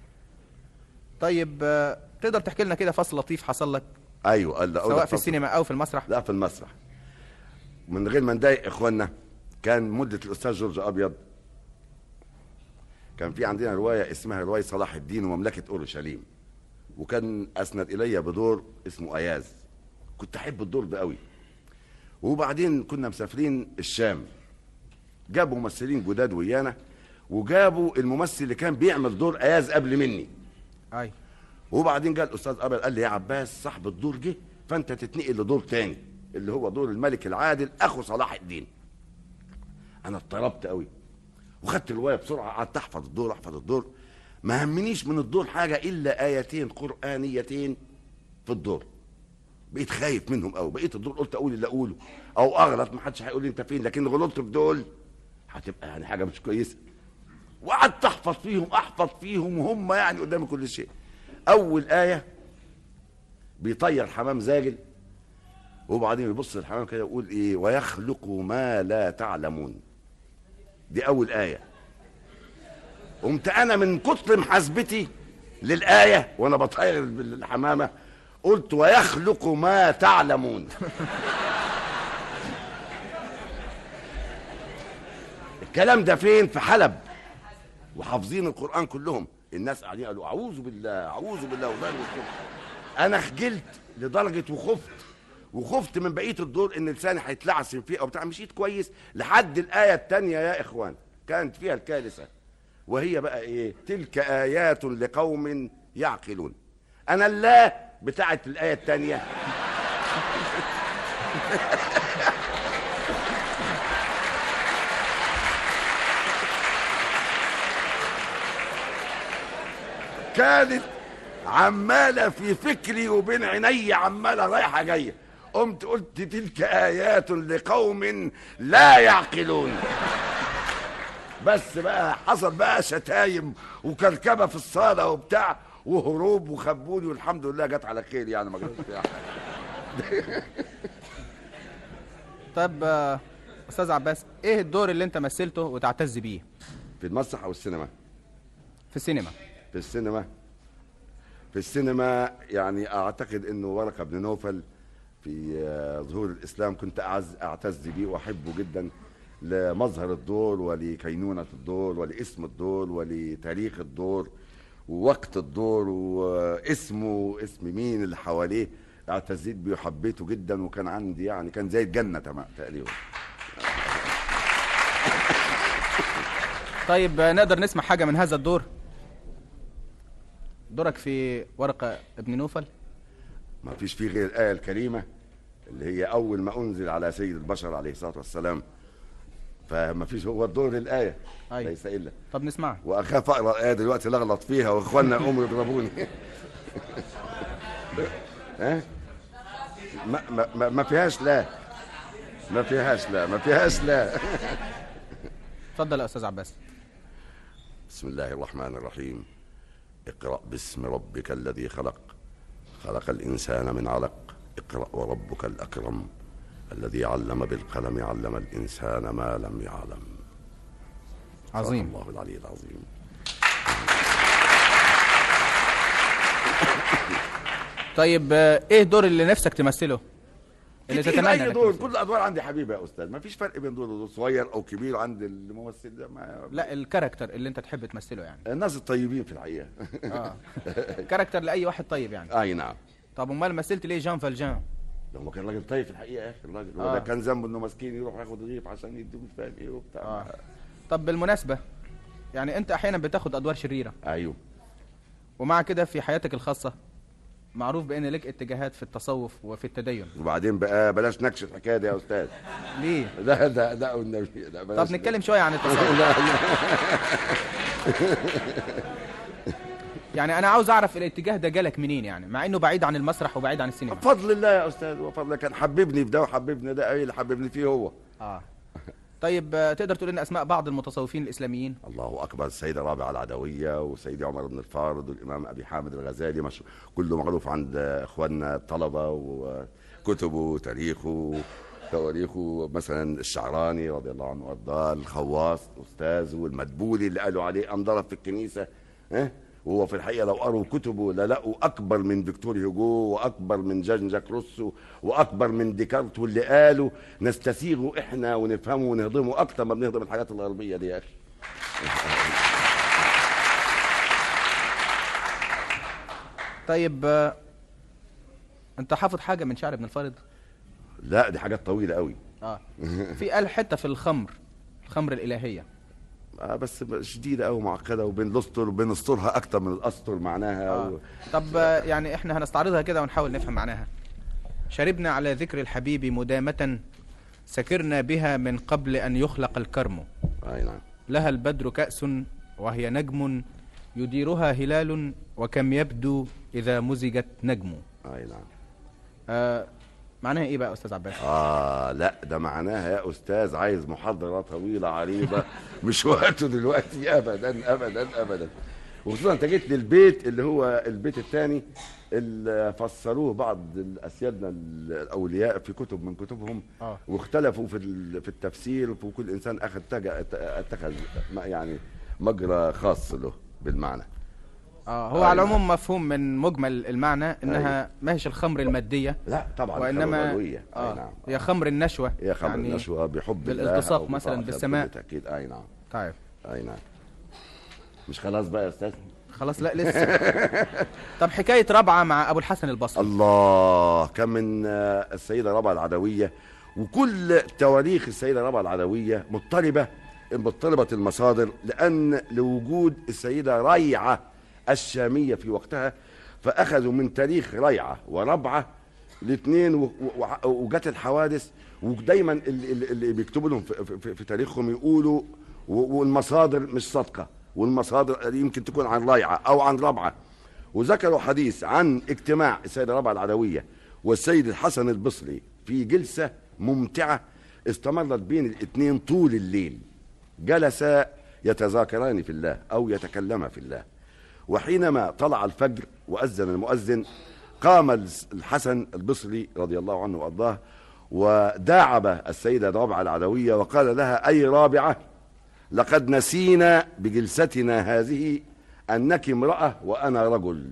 طيب آه، تقدر تحكي لنا كده فصل لطيف حصل لك؟ ايوه لا سواء في السينما او في المسرح؟ لا في المسرح. من غير ما نضايق اخواننا، كان مدة الاستاذ جورج ابيض كان في عندنا رواية اسمها رواية صلاح الدين ومملكة اورشليم، وكان اسند الي بدور اسمه اياز. كنت احب الدور ده قوي. وبعدين كنا مسافرين الشام، جابوا ممثلين جداد ويانا، وجابوا الممثل اللي كان بيعمل دور اياز قبل مني. اي. وبعدين جاء الاستاذ ابيض قال لي يا عباس صاحب الدور جه، فانت تتنقل لدور تاني اللي هو دور الملك العادل اخو صلاح الدين. انا اضطربت قوي وخدت الروايه بسرعه، قعدت احفظ الدور احفظ الدور. ما همنيش من الدور حاجه الا ايتين قرانيتين في الدور، بقيت خايف منهم قوي. بقيت الدور قلت اقول اللي اقوله او اغلط، ما حدش هيقول لي انت فين، لكن غلطت في دول هتبقى يعني حاجه مش كويسه. وقعدت احفظ فيهم احفظ فيهم وهم يعني قدامي كل شيء. اول ايه بيطير حمام زاجل، وبعدين يبص الحمام كده يقول ايه ويخلق ما لا تعلمون. دي اول ايه. قمت انا من كتر محاسبتي للايه وانا بطير الحمامه قلت ويخلق ما تعلمون. الكلام ده فين؟ في حلب، وحافظين القرآن كلهم. الناس قاعدين قالوا اعوذ بالله اعوذ بالله والله. انا خجلت لدرجه وخفت وخفت من بقيه الدور ان لساني هيتلعثم فيه او بتاع. مشيت كويس لحد الايه الثانيه يا اخوان، كانت فيها الكارثه، وهي بقى ايه؟ تلك ايات لقوم يعقلون. انا الله بتاعت الايه الثانيه كانت عماله في فكري وبين عيني عماله رايحه جايه. قمت قلت تلك ايات لقوم لا يعقلون. بس بقى حصل بقى شتايم وكركبه في الصاله وبتاع، وهروب وخبوني، والحمد لله جت على خير يعني، ما جاتش فيها حاجه. طب آه، استاذ عباس، ايه الدور اللي انت مثلته وتعتز بيه؟ في المسرح او السينما؟ في السينما. في السينما في السينما يعني اعتقد انه ورقه بن نوفل في آه، ظهور الاسلام كنت أعز اعتز بيه واحبه جدا، لمظهر الدور ولكينونه الدور ولاسم الدور ولتاريخ الدور ووقت الدور واسمه اسم مين اللي حواليه. اعتزيت بيه وحبيته جدا، وكان عندي يعني كان زي الجنه تمام تقريبا. طيب آه، نقدر نسمع حاجه من هذا الدور؟ دورك في ورقه ابن نوفل. ما فيش فيه غير الآية الكريمة اللي هي أول ما أنزل على سيد البشر عليه الصلاة والسلام، فما فيش، هو الدور الآية أيوة. ليس إلا. طب نسمعها. وأخاف أقرأ الآية دلوقتي لغلط فيها وإخواننا يقوموا يضربوني. ها؟ ما, ما, ما فيهاش لا ما فيهاش لا ما فيهاش لا اتفضل يا أستاذ عباس. بسم الله الرحمن الرحيم. اقرأ باسم ربك الذي خلق، خلق الإنسان من علق، اقرأ وربك الأكرم الذي علم بالقلم علم الإنسان ما لم يعلم. عظيم. الله العلي العظيم. طيب آه، ايه الدور اللي نفسك تمثله؟ اللي كتير تتمنى أي إنك دور، تمثله؟ كل الأدوار عندي حبيبة يا أستاذ، ما فيش فرق بين دور ودور، صغير أو كبير عند الممثل ده. ما لا، الكاركتر اللي انت تحب تمثله يعني. الناس الطيبين في الحقيقة. اه كاركتر لأي واحد طيب يعني. أي نعم. طب امال مثلت ليه جان فالجان؟ هو كان راجل طيب في الحقيقة يا أخي، الراجل هو آه. ده كان ذنبه إنه مسكين يروح ياخد رغيف عشان يديه مش فاهم إيه وبتاع. آه. طب بالمناسبة، يعني انت احيانا بتاخد ادوار شريرة. أيوه. ومع كده في حياتك الخاصة معروف بان لك اتجاهات في التصوف وفي التدين. وبعدين بقى بلاش نكش الحكايه دي يا استاذ. ليه؟ لا لا لا والنبي لا بلاش. طب نتكلم شوية عن التصوف. لا لا. يعني انا عاوز اعرف الاتجاه ده جالك منين، يعني مع انه بعيد عن المسرح وبعيد عن السينما. بفضل الله يا استاذ، وفضل كان حببني في ده وحببني ده، ايه اللي حببني فيه هو. اه طيب آه، تقدر تقول لنا اسماء بعض المتصوفين الاسلاميين؟ الله اكبر. السيده رابعه العدويه وسيدي عمر بن الفارض والامام ابي حامد الغزالي، مش كله معروف عند اخواننا الطلبه، وكتبه وتاريخه تواريخه. مثلا الشعراني رضي الله عنه وارضاه، الخواص استاذه، والمدبولي اللي قالوا عليه انضرب في الكنيسه، ها، وهو في الحقيقه لو قروا كتبه للقوا اكبر من فيكتور هيجو واكبر من جان جاك روسو واكبر من ديكارت، واللي قالوا نستسيغه احنا ونفهمه ونهضمه اكتر ما بنهضم الحاجات الغربيه دي يا اخي. طيب آه، انت حافظ حاجة من شعر ابن الفارض؟ لا دي حاجات طويله قوي. اه في قال حتة في الخمر، الخمر الالهية. آه بس شديده قوي معقده، وبين الاسطر وبين اسطرها اكتر من الاسطر معناها. آه. و... طب آه، يعني احنا هنستعرضها كده ونحاول نفهم معناها. شربنا على ذكر الحبيب مدامة، سكرنا بها من قبل أن يخلق الكرم. أي نعم. لها البدر كأس وهي نجم يديرها هلال، وكم يبدو إذا مزجت نجم. أي نعم. آه معناها إيه بقى يا أستاذ عباس؟ آه لا ده معناها يا أستاذ عايز محاضرة طويلة عريضة مش وقته دلوقتي أبدا أبدا أبدا. وخصوصا أنت جيت للبيت اللي هو البيت الثاني اللي فسروه بعض أسيادنا الأولياء في كتب من كتبهم. آه. واختلفوا في في التفسير، وكل إنسان أخذ اتخذ يعني مجرى خاص له بالمعنى. آه هو على العموم مفهوم من مجمل المعنى انها ما هيش الخمر الماديه، لا طبعا، وانما آه آه نعم. هي خمر النشوه، هي خمر يعني النشوه بحب بالالتصاق الله مثلا بالسماء بالتاكيد. اي نعم. طيب اي نعم. مش خلاص بقى يا استاذ؟ خلاص لا لسه. طب حكايه رابعه مع ابو الحسن البصري. الله، كان من السيده رابعه العدويه، وكل تواريخ السيده رابعه العدويه مضطربه مضطربه المصادر، لان لوجود السيده ريعه الشاميه في وقتها، فاخذوا من تاريخ ريعه وربعه الاثنين، وجت الحوادث، ودايما اللي, اللي بيكتبوا لهم في, في, في تاريخهم يقولوا والمصادر مش صادقه، والمصادر يمكن تكون عن ريعه او عن ربعه. وذكروا حديث عن اجتماع السيده رابعه العدويه والسيد الحسن البصري في جلسه ممتعه استمرت بين الاثنين طول الليل، جلسا يتذاكران في الله او يتكلما في الله، وحينما طلع الفجر وأذن المؤذن قام الحسن البصري رضي الله عنه وأرضاه وداعب السيدة رابعة العدوية وقال لها: أي رابعة، لقد نسينا بجلستنا هذه أنك امرأة وأنا رجل.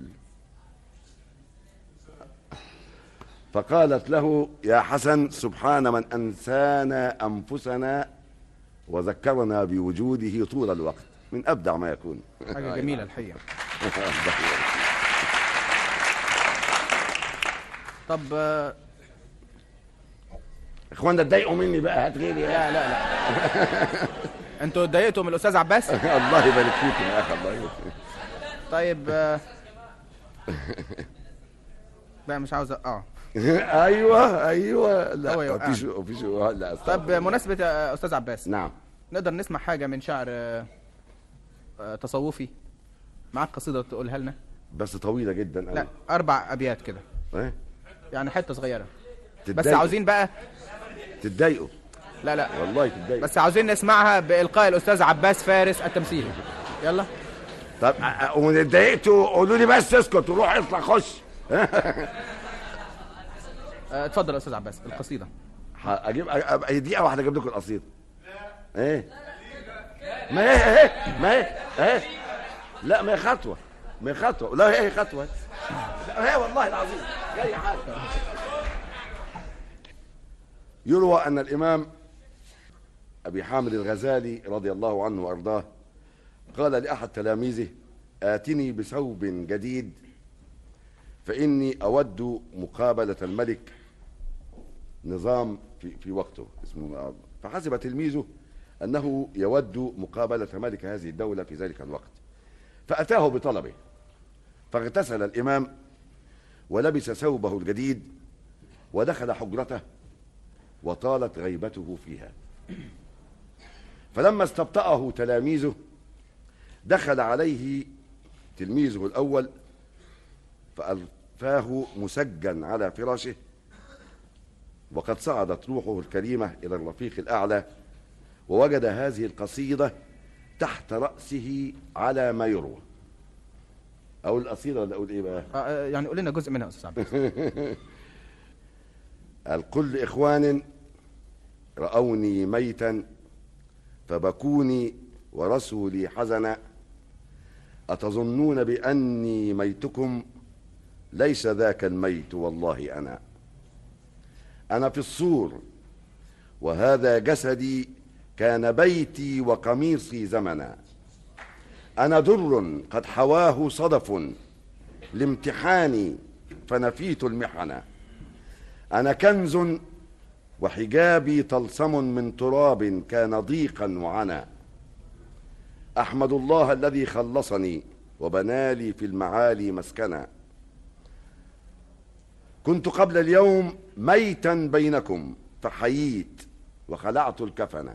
فقالت له: يا حسن، سبحان من أنسانا أنفسنا وذكرنا بوجوده طول الوقت. من أبدع ما يكون. حاجة جميلة الحقيقة. طب اخوانا اتضايقوا مني بقى، هات غيري. لا لا لا انتوا اتضايقتوا من الاستاذ عباس؟ الله يبارك فيكم يا اخي، الله يبارك فيك. طيب بقى مش عاوز اه ايوه ايوه لا هو يوقعني. مفيش مفيش لا. طب مناسبة يا استاذ عباس، نعم، نقدر نسمع حاجة من شعر آه، آه، تصوفي؟ معاك قصيدة تقولها لنا؟ بس طويلة جدا. لا، أربع أبيات كده. ايه يعني حتة صغيرة. تتضايق. بس عاوزين بقى تتضايقوا. لا لا والله تتضايقوا. بس عاوزين نسمعها بإلقاء الأستاذ عباس فارس التمثيلي. يلا. طب وإن اتضايقتوا قولوا لي بس اسكت وروح اطلع خش. اتفضل يا أستاذ عباس القصيدة. اجيب أ- دقيقة واحدة اجيب لكم القصيدة. ايه ما هي ايه ما هي ايه لا ما هي خطوة، ما هي خطوة، لا هي خطوة، لا هي والله العظيم جاي حاجة. يروى أن الإمام أبي حامد الغزالي رضي الله عنه وأرضاه قال لأحد تلاميذه: آتني بثوب جديد فإني أود مقابلة الملك نظام في, في وقته اسمه. فحسب تلميذه أنه يود مقابلة ملك هذه الدولة في ذلك الوقت، فأتاه بطلبه. فاغتسل الإمام ولبس ثوبه الجديد ودخل حجرته وطالت غيبته فيها. فلما استبطأه تلاميذه دخل عليه تلميذه الأول فألفاه مسجا على فراشه وقد صعدت روحه الكريمة إلى الرفيق الأعلى، ووجد هذه القصيدة تحت رأسه على ما يروى. أقول القصيدة ولا أقول إيه بقى؟ آه يعني قول لنا جزء منها يا أستاذ عباس. الكل إخوان رأوني ميتا فبكوني ورسولي حزنا، أتظنون بأني ميتكم؟ ليس ذاك الميت والله أنا. أنا في الصور وهذا جسدي، كان بيتي وقميصي زمنا. أنا در قد حواه صدف لامتحاني فنفيت المحنة. أنا كنز وحجابي طلسم من تراب كان ضيقا وعنا. أحمد الله الذي خلصني وبنالي في المعالي مسكنا. كنت قبل اليوم ميتا بينكم فحييت وخلعت الكفن،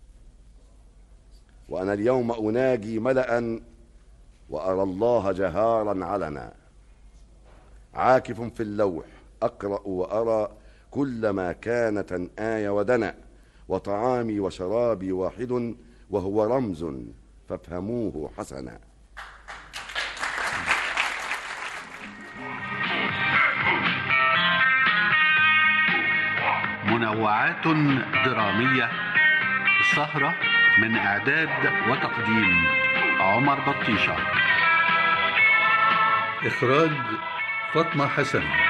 وأنا اليوم أناجي ملأ وأرى الله جهارا علنا. عاكف في اللوح أقرأ وأرى كل ما كانت آية ودنا، وطعامي وشرابي واحد وهو رمز فافهموه حسنا. منوعات درامية، سهرة من إعداد وتقديم عمر بطيشة، إخراج فاطمة حسن.